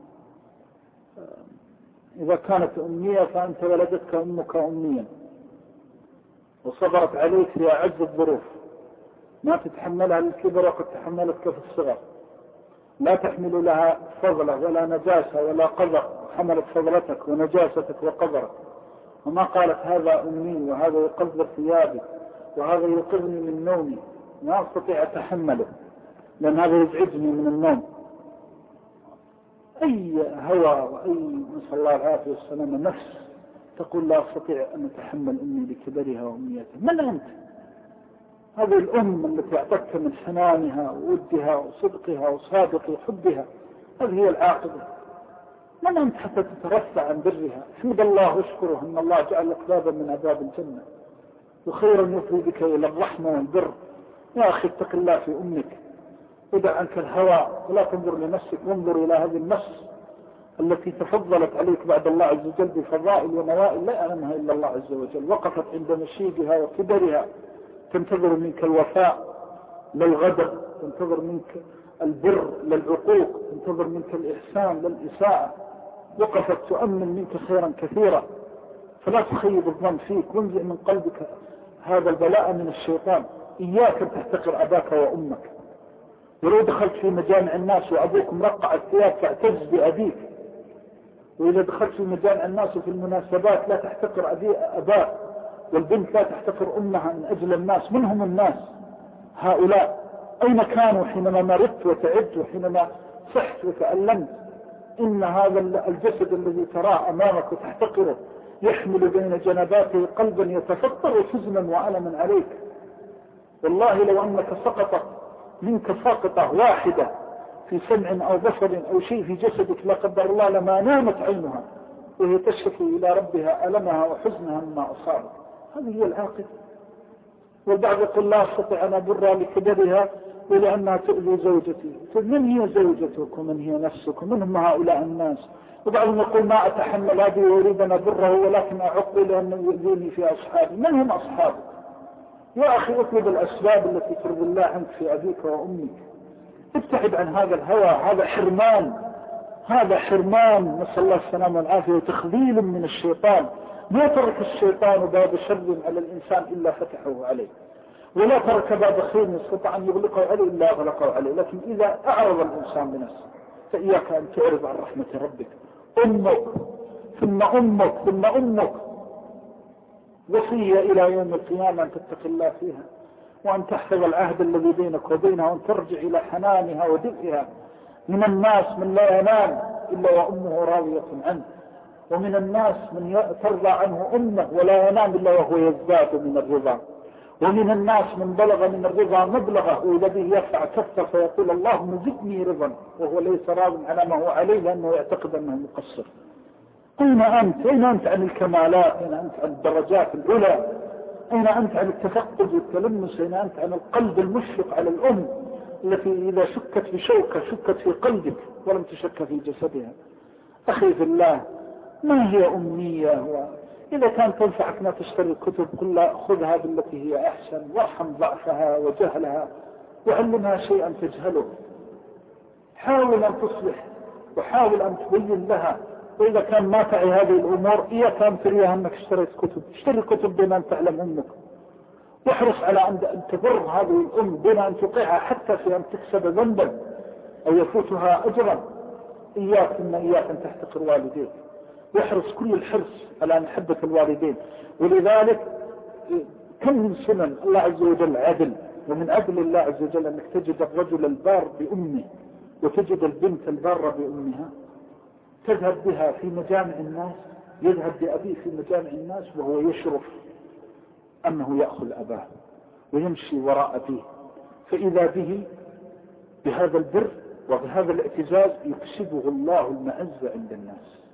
إذا كانت أمية فأنت ولدتك أمك أميا وصبرت عليك في أعز الظروف، ما تتحملها للكبر وقد تحملتك في الصغر، لا تحمل لها فضلة ولا نجاسة ولا قذر، حملت فضلتك ونجاستك وقذرك، وما قالت هذا أمي وهذا يقذر ثيابي وهذا يقذني من نومي، ما أستطيع أتحمله لأن هذا يزعجني من النوم. أي هوى وأي نسأل الله العافية والسلامة نفس تقول لا أستطيع أن أتحمل أمي لكبرها وأميتها. من أنت؟ هذه الأم التي أعطتك من حنانها وودها وصدقها وصادق حبها، هذه هي العاقبة. من أنت حتى تترفع عن برها؟ احمد الله واشكره أن الله جعل لك بابا من أبواب الجنة، وخيرا يفضي بك إلى الرحمة والبر. يا أخي اتق الله في أمك، ودع عنك الهوى، ولا تنظر لنفسك، وانظر إلى هذه النفس التي تفضلت عليك بعد الله عز وجل بفضائل ونوائل لا يعلمها إلا الله عز وجل. وقفت عند مشيبها وكبرها تنتظر منك الوفاء للغدر، تنتظر منك البر للعقوق، تنتظر منك الإحسان للإساءة. وقفت تؤمن منك خيرا كثيرا، فلا تخيب الظن فيك، وانزع من قلبك هذا البلاء من الشيطان. إياك أن تحتقر أباك وأمك. ولو دخلت في مجامع الناس وأبوك مرقع الثياب فاعتز بأبيك، وإذا دخلت في مجامع الناس وفي المناسبات لا تحتقر أباك، والبنت لا تحتقر أمها من أجل الناس. منهم الناس هؤلاء أين كانوا حينما مرضت وتعبت وحينما صحت وتألمت؟ إن هذا الجسد الذي تراه أمامك وتحتقره يحمل بين جنباته قلبا يتفطر حزنا وألما عليك. والله لو أنك سقطت منك ساقطة واحدة في سمع أو بصر أو شيء في جسدك لا قدر الله لما نامت عينها وهي تشكي إلى ربها ألمها وحزنها مما أصابت. هذه هي العاقبة. والبعض يقول لا أستطيع أن أبرها لكبرها ولأنها تؤذي زوجتي. من هي زوجتك ومن هي نفسك ومن هم هؤلاء الناس؟ وبعضهم يقول ما أتحمل هذه وأريد أن أبره ولكن أعق لأنه يؤذيني في أصحابي. من هم أصحابك؟ يا أخي اطلب الأسباب التي ترضي الله عنك في أبيك وأمك. ابتعد عن هذا الهوى. هذا حرمان، هذا حرمان، نسأل الله السلامة والعافية، وتخذيل من الشيطان. ما ترك الشيطان باب شر على الإنسان إلا فتحه عليه، ولا ترك باب خير يستطيع أن يغلقه عليه إلا أغلقه عليه. لكن إذا أعرض الإنسان بنفسه فإياك أن تعرض عن رحمة ربك. أمك ثم أمك ثم أمك، وصية إلى يوم القيامة أن تتقي الله فيها، وأن تحفظ العهد الذي بينك وبينها، وأن ترجع إلى حنانها ودفئها. من الناس من لا ينام إلا وأمه راضية عنه، ومن الناس من ترضى عنه أمه ولا ينام إلا وهو يزداد من الرضا، ومن الناس من بلغ من الرضا مبلغه والذي يرفع كفه فيقول اللهم زدني رضا وهو ليس راض على ما هو عليه لأنه يعتقد أنه مقصر. أين أنت؟ أين أنت عن الكمالات؟ أين أنت عن الدرجات العلى؟ أين أنت عن التفقد والتلمس؟ أين أنت عن القلب المشفق على الأم التي إذا شكت بشوكة شكت في قلبك ولم تشك في جسدها؟ أخي في الله، ما هي أمنية؟ إذا كان تنفعك ما تشتري الكتب قل لا خذها بالتي هي أحسن، وارحم ضعفها وجهلها وعلمها شيئا تجهله. حاول أن تصلح وحاول أن تبين لها. وإذا كان ما تعي هذه الأمور إياك أن تريها أنك اشتريت كتب. اشتري كتب بين أن تعلم أمك، واحرص على أن تبر هذه الأم بين أن تقعها حتى في أن تكسب ذنبا أو يفوتها أجرا. إياك أن تحتقر والديك، يحرص كل الحرص على محبة الوالدين. ولذلك كم من سنن الله عز وجل عدل، ومن عدل الله عز وجل أنك تجد الرجل البار بأمه وتجد البنت البارة بأمها، تذهب بها في مجامع الناس، يذهب بأبيه في مجامع الناس وهو يشرف أنه يأخذ أباه ويمشي وراء أبيه، فإذا به بهذا البر وبهذا الاعتزاز يكسبه الله المعزة عند الناس.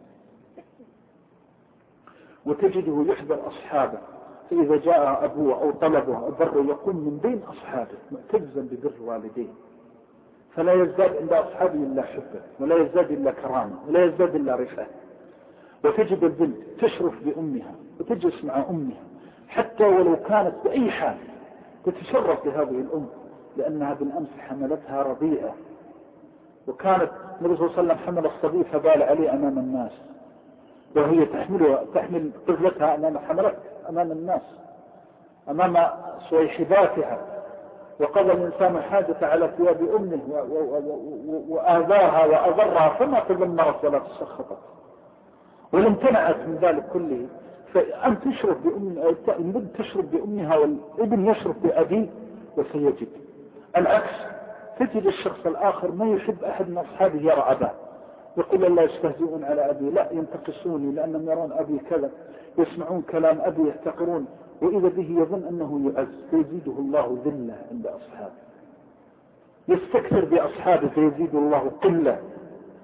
وتجده يحضر أصحابه، فإذا جاء أبوه أو طلبه أبره يقوم من بين أصحابه معتزا ببر والديه، فلا يزداد عند أصحابه إلا حبه، ولا يزداد إلا كرامه، ولا يزداد إلا رفاه. وتجد البنت تشرف بأمها وتجلس مع أمها حتى ولو كانت بأي حال تتشرف بهذه الأم، لأنها بالأمس حملتها رضيئة، وكانت النبي صلى الله عليه وسلم حمل الصبي فبال عليه أمام الناس، وهي تحمل طفلتها أمام الناس أمام صيحباتها، وقضى الإنسان حاجة على ثياب أمه وآذاها وأضرها فما تذمرت ولا تسخطت ولم تنعت من ذلك كله. فأنت تشرف بأمها، البنت تشرف بأمها والابن يشرف بأبيه، وسيجد العكس. تجد الشخص الآخر ما يحب أحد من أصحابه يرى أباه، يقول الله يستهزئون على أبي، لا ينتقصوني لأنهم يرون أبي كذا، يسمعون كلام أبي يحتقرون، وإذا به يظن أنه يعز فيزيده الله ذلة عند أصحابه، يستكثر بأصحابه فيزيد الله قلة.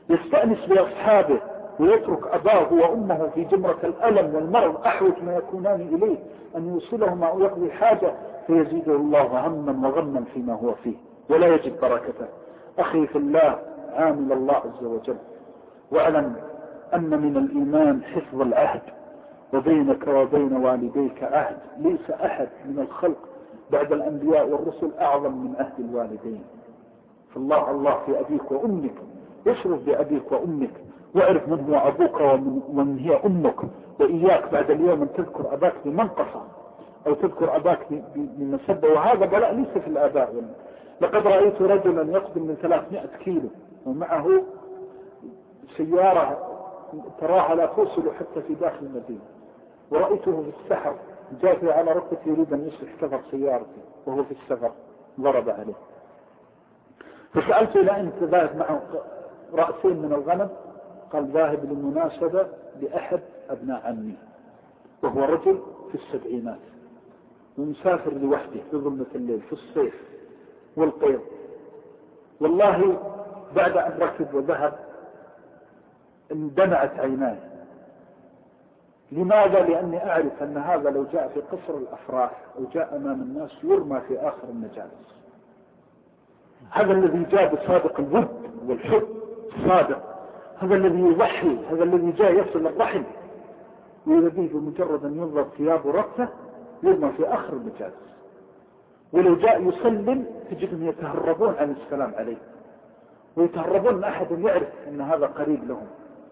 يستأنس بأصحابه ويترك أباه وأمه في جمرة الألم والمرض أحوج ما يكونان إليه أن يوصلهما أو يقضي حاجة، فيزيده الله هما وغما فيما هو فيه ولا يجد بركته. أخي في الله، عامل الله عز وجل، واعلم أن من الإيمان حفظ العهد، وبينك وبين والديك عهد ليس أحد من الخلق بعد الأنبياء والرسل أعظم من عهد الوالدين. فالله في أبيك وأمك، اشرف بأبيك وأمك، واعرف من هو أبوك ومن هي أمك. وإياك بعد اليوم أن تذكر أباك بمنقصة أو تذكر أباك بمسبة، وهذا بلاء ليس في الآباء. لقد رأيت رجلا يقدم من 300 كيلو ومعه سيارة تراها لا توصل حتى في داخل المدينة، ورأيته في السحر جاء على ركبته يريد أن يصلح كفر سيارته وهو في السفر، ضرب عليه. فسألته إلى أنت ذاهب معه رأسين من الغنم؟ قال ذاهب للمناسبة لأحد أبناء عمي، وهو رجل في السبعينات ومسافر لوحده في ظلمة الليل في الصيف والقيض. والله بعد أن ركب وذهب اندمعت عيناي. لماذا؟ لأني أعرف أن هذا لو جاء في قصر الأفراح أو جاء أمام الناس يرمى في آخر المجالس. هذا الذي جاء بصادق الود والحب الصادق، هذا الذي يضحي، هذا الذي جاء يصل الرحم، ويبيه بمجرد أن ينظر ثيابه ركته يرمى في آخر المجالس. ولو جاء يسلم تجدهم يتهربون عن السلام عليه، ويتهربون من أحد يعرف أن هذا قريب لهم.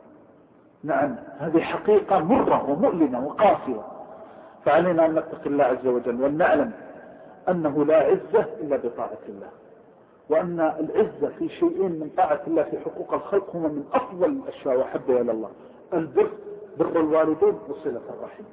نعم، هذه حقيقة مرة ومؤلمة وقاسية. فعلينا أن نتقي الله عز وجل، وأن نعلم أنه لا عزة إلا بطاعة الله، وأن العزة في شيئين من طاعة الله في حقوق الخلق هما من أفضل الأشياء وحبها إلى الله: البر، بر الوالدين، وصلة الرحم.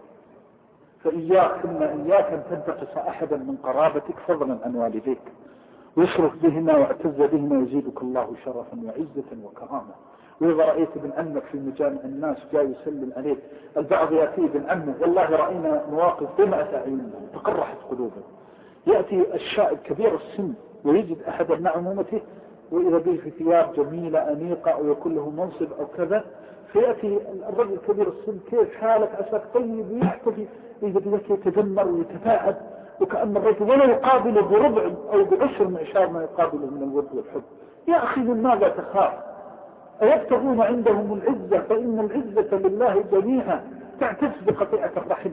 فإياك أن تنتقص أحدا من قرابتك فضلا عن والديك، ويشرف بهما واعتز بهما يزيدك الله شرفا وعزة وكرامة. وإذا رأيت ابن عمك في مجامع الناس جاء يسلم عليك، البعض يأتي ابن عمه، والله رأينا مواقف دمعت أعيننا تقرحت قلوبهم. يأتي الشاب كبير السن ويجد أحد مع عمومته وإذا به في ثياب جميلة أنيقة أو يكون له منصب أو كذا، فيأتي الرجل كبير السن: كيف حالك، عساك طيب، ويحتفي إذا بذلك يتذمر ويتفاعل، وكأن الرجل ولا يقابله بربع أو بعشر معشار ما يقابله من الود والحب. يا أخي من ماذا تخاف؟ أيبتغون عندهم العزة؟ فإن العزة لله جميعا. تعتز بقطيعة الرحم.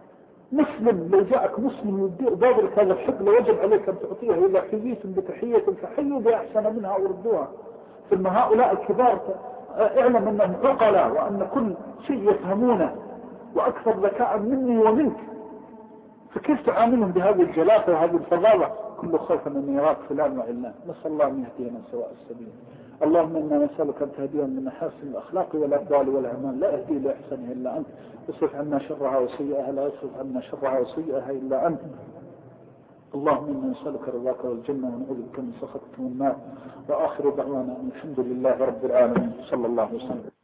مسلم لو جاءك مسلم يبادرك هذا الحب لوجب عليك أن تعطيه. إذا حييتم بتحية فحيوا بأحسن منها وردوها. ثم هؤلاء الكبار اعلم أنهم عقلاء وأن كل شيء يفهمونه وأكثر ذكاء مني ومنك، فكيف تعاملهم بهذه الجلافة وهذه الفضالة؟ كل خوف من يراك فلان وعلان. نسأل الله أن يهدينا سواء السبيل. اللهم إنا نسألك أن تهدينا من محاسن الأخلاق والأفضال والأعمال، لا يهدي لأحسنها إلا أنت، اصرف عنا شرها وسيئها، لا يصرف عنا شرها وسيئها إلا أنت. اللهم إنا نسألك رضاك والجنة ونعوذ بك من سخطك والنار. وآخر دعوانا الحمد لله رب العالمين، صلى الله وسلم.